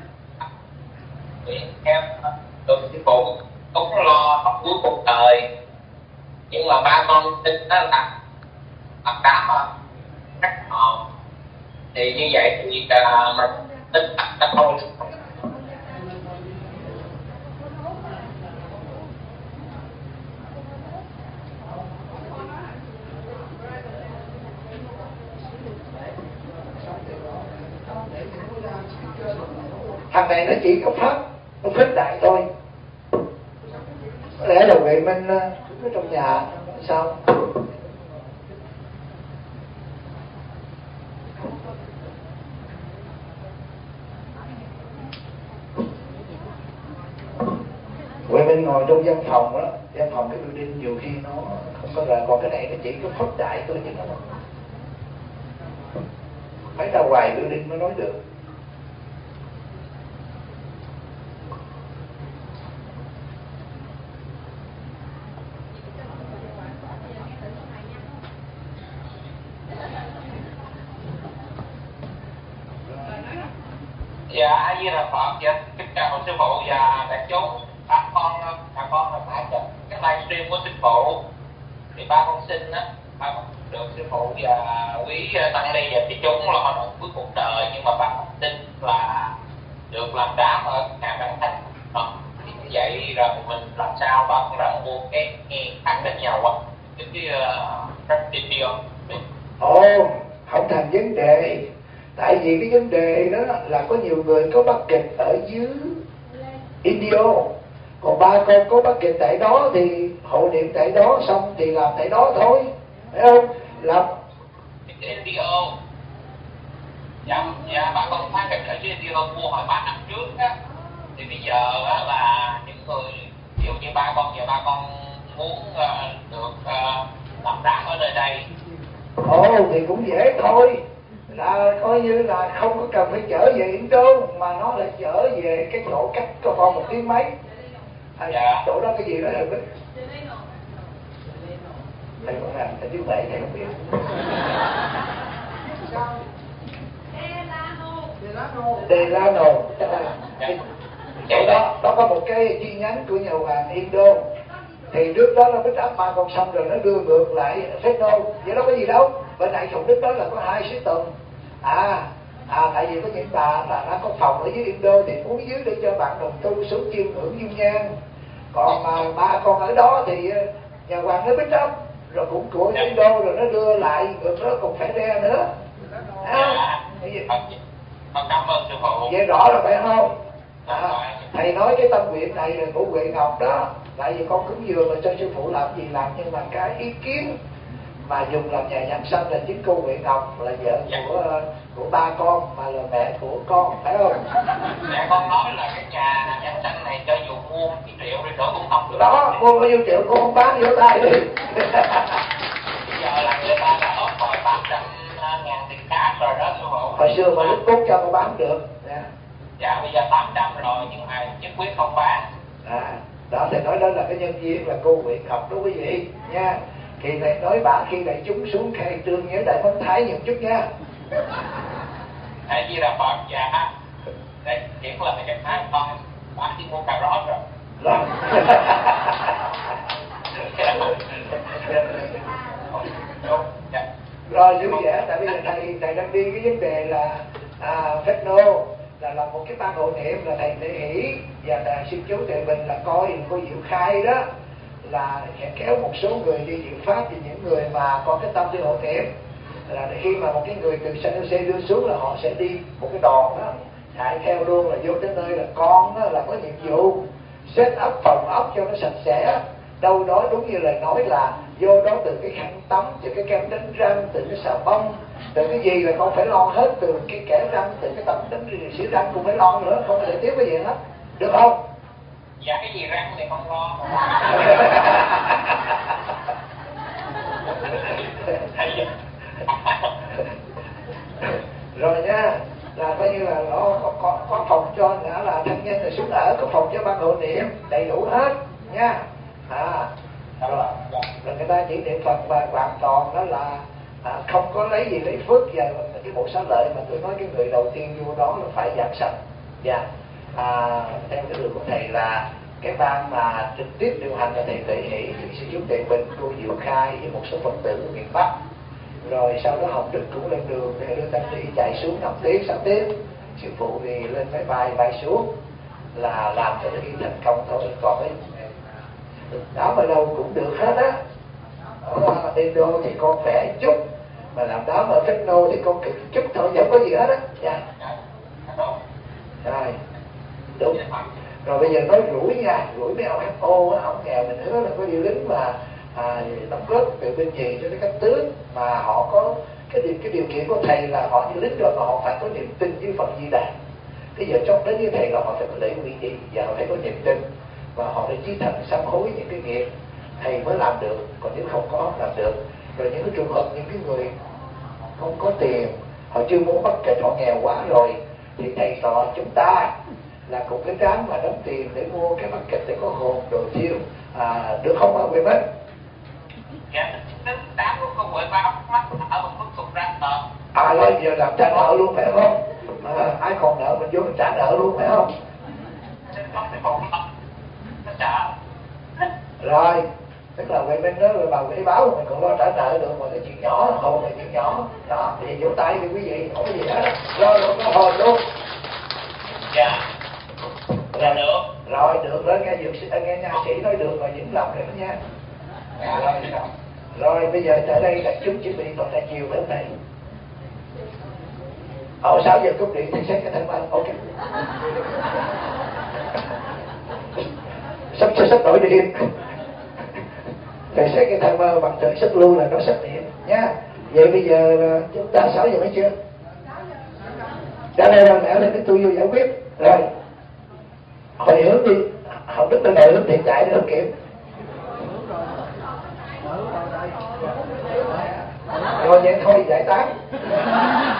em được sư phụ cũng lo học cuối cuộc đời, nhưng mà ba con tin đó là đám cách hồn, thì như vậy thì mình tin là thôi. Thằng này nó chỉ có pháp, nó khuyết đại thôi. Có lẽ là vậy mình ở trong nhà sao? Vậy mình ngồi trong văn phòng đó, văn phòng cái building nhiều khi nó không có là, còn cái này nó chỉ có khuếch đại thôi chứ nó phải ra ngoài building mới nói được. Dạ A Di Đà Phật. Dạ kính chào sư phụ và đại chúng. Bà con là phải chụp cái livestream của sư phụ, thì ba con xin á, ba con được sư phụ và quý tăng ni và thí chúng lo động cuối cuộc đời, nhưng mà ba con xin là được làm đám ở nhà bạn Thanh. Thì như vậy rồi mình làm sao ba con đã mua cái nghe khác với nhau á, cái video. Không thành vấn đề. Tại vì cái vấn đề đó là có nhiều người có bắt kịch ở dưới India, còn ba con có bắt kịch tại đó thì hộ niệm tại đó, xong thì làm tại đó thôi, phải không? Làm India. Dạ ba con phát kịch ở dưới India mua hồi 3 năm trước á, thì bây giờ á là những người ví dụ như ba con, giờ ba con muốn được làm đám ở nơi đây. Thì cũng dễ thôi, là coi như là không có cần phải trở về Indo, mà nó lại trở về cái chỗ cách có con 1 tiếng mấy. Chỗ đó cái gì đó thầy biết, thầy còn làm thầy trước bể thầy không biết. Delano. Chỗ đó có một cái chi nhánh của nhà hoàng Indo. Thì trước đó nó pick up ba con xong rồi nó đưa ngược lại Fresno, vậy đó có gì đâu. Bên này Sùng Đức đó là có 2 sứ tuần. Tại vì có những bà là đã có phòng ở dưới Indo thì muốn dưới để cho bạn đồng tu xuống chiêm ngưỡng dung nhan. Còn mà ba con ở đó thì nhà hoàng nó pick up, rồi cũng của Ấn Độ rồi nó đưa lại rồi nó còn phải re nữa. Con cảm ơn sư phụ. Vậy rõ rồi phải không? Thầy nói cái tâm nguyện này là của Huệ Ngọc đó, tại vì con cúng dường là cho sư phụ làm gì làm, nhưng mà cái ý kiến mà dùng làm nhà giảng sanh là chính cô Huệ Ngọc, là vợ của ba con mà là mẹ của con, phải không? Mẹ con nói là cái nhà giảng sanh này cho dù mua 1 triệu đi nữa cũng không được. Đó, mua bao nhiêu triệu con không bán vô tay đi. Bây giờ là người ta đã ốp rồi 800.000 tiền cash rồi đó sư phụ. Hồi xưa mà lúc cốt cho con bán được. Dạ bây giờ 800 rồi nhưng mà nhất quyết không bán. Đó thầy nói đó là cái nhân viên là cô Huệ Ngọc đó quý vị nha. Thì thầy nói bà khi đại chúng xuống khai trương nhớ đại phóng thái nhiều chút nha. Tại vì là Phật dạ. Đây chuyển là cái thái con bán đi mua cà rốt rồi. Rồi vui vẻ, tại bây giờ thầy đang đi cái vấn đề là phép nô là làm một cái ban hộ niệm, là thầy Lễ Hỷ và sư chú Tuệ Bình là coi cô Diệu Khai đó, là hẹn kéo một số người đi diệu pháp, thì những người mà có cái tâm đi hộ niệm là khi mà một cái người từ San Jose đưa xuống là họ sẽ đi một cái đoàn đó chạy theo luôn, là vô tới nơi là con đó, là có nhiệm vụ set up phòng ốc cho nó sạch sẽ. Đâu đó đúng như lời nói là vô đó từ cái khăn tắm, từ cái kem đánh răng, từ cái xà bông, từ cái gì là con phải lo hết, từ cái kẻ răng, từ cái tẩm đánh xỉa răng cũng phải lo nữa, không thể tiếp cái gì hết, được không? Dạ cái gì răng thì không lo. Rồi nha, là coi như là nó có phòng cho đã là thân nhân là xuống ở, có phòng cho ban hộ niệm đầy đủ hết nha. Rồi người ta chỉ niệm Phật và hoàn toàn đó là không có lấy gì lấy phước và cái bộ xá lợi mà tôi nói cái người đầu tiên vô đó là phải giảng sanh. Dạ. Theo cái đường của thầy là cái ban mà trực tiếp điều hành là thầy Tuệ Hỷ, sư chú Tuệ Bình, cô Diệu Khai với một số Phật tử ở miền Bắc. Rồi sau đó Hồng Đức cũng lên đường để đưa tăng ni chạy xuống 5 tiếng 6 tiếng, sư phụ thì lên máy bay xuống là làm cho nó đi thành công thôi. Còn cái đó mà đâu cũng được hết á. Ở Indo thì con khỏe chút, mà làm đó mà Techno thì con cực chút thôi, chẳng có gì hết á. Dạ. Rồi đúng. Rồi bây giờ nói rủi nha, rủi mấy ông FO á, ông nghèo mình hứa là có điều lính mà đóng góp từ bên gì cho cái cấp tướng, mà họ có cái điều kiện của thầy là họ như lính rồi mà họ phải có niềm tin với Phật Di Đà. Bây giờ trong đến như thầy là họ phải có lễ quy y và họ phải có niềm tin, và họ phải chí thành sám hối những cái nghiệp thầy mới làm được, còn nếu không có làm được. Rồi những cái trường hợp những cái người không có tiền, họ chưa muốn bắt kịch, họ nghèo quá rồi, thì thầy trò chúng ta là cùng cái tráng mà đóng tiền để mua cái bắt kịch để có hồn đồ chiêu, được không ạ Huệ Minh? Dạ, tính đám của con Huệ ba mắt ở một mức cục ra nợ. Rồi giờ làm trả nợ luôn phải không? Ai còn nợ mình vô mình trả nợ luôn phải không? Rồi, tức là Huệ Minh đó là bà quỹ báo mình còn lo trả nợ được, mà cái chuyện nhỏ hồn là chuyện nhỏ. Đó, thì vỗ tay đi quý vị, không có gì hết. Rồi luôn có hồn luôn. Dạ. Dạ được. Rồi được đó, nghe nha sĩ nói được rồi, vững lòng rồi đó nha. Rồi bây giờ tới đây là chúng chuẩn bị toàn là chiều bên này. 6 giờ cúp điện thì xét cái thân văn, ok. Sắp đổi điện. Thầy xét cái thân mơ bằng thời sức lưu là nó sắp điện nha. Vậy bây giờ chúng ta 6 giờ mấy chưa? Ra đây là mẹ lên cái tôi vô giải quyết. Rồi hồi hướng đi, Hồng Đức lên này hướng thì chạy để không kịp. Rồi vậy thôi giải tán.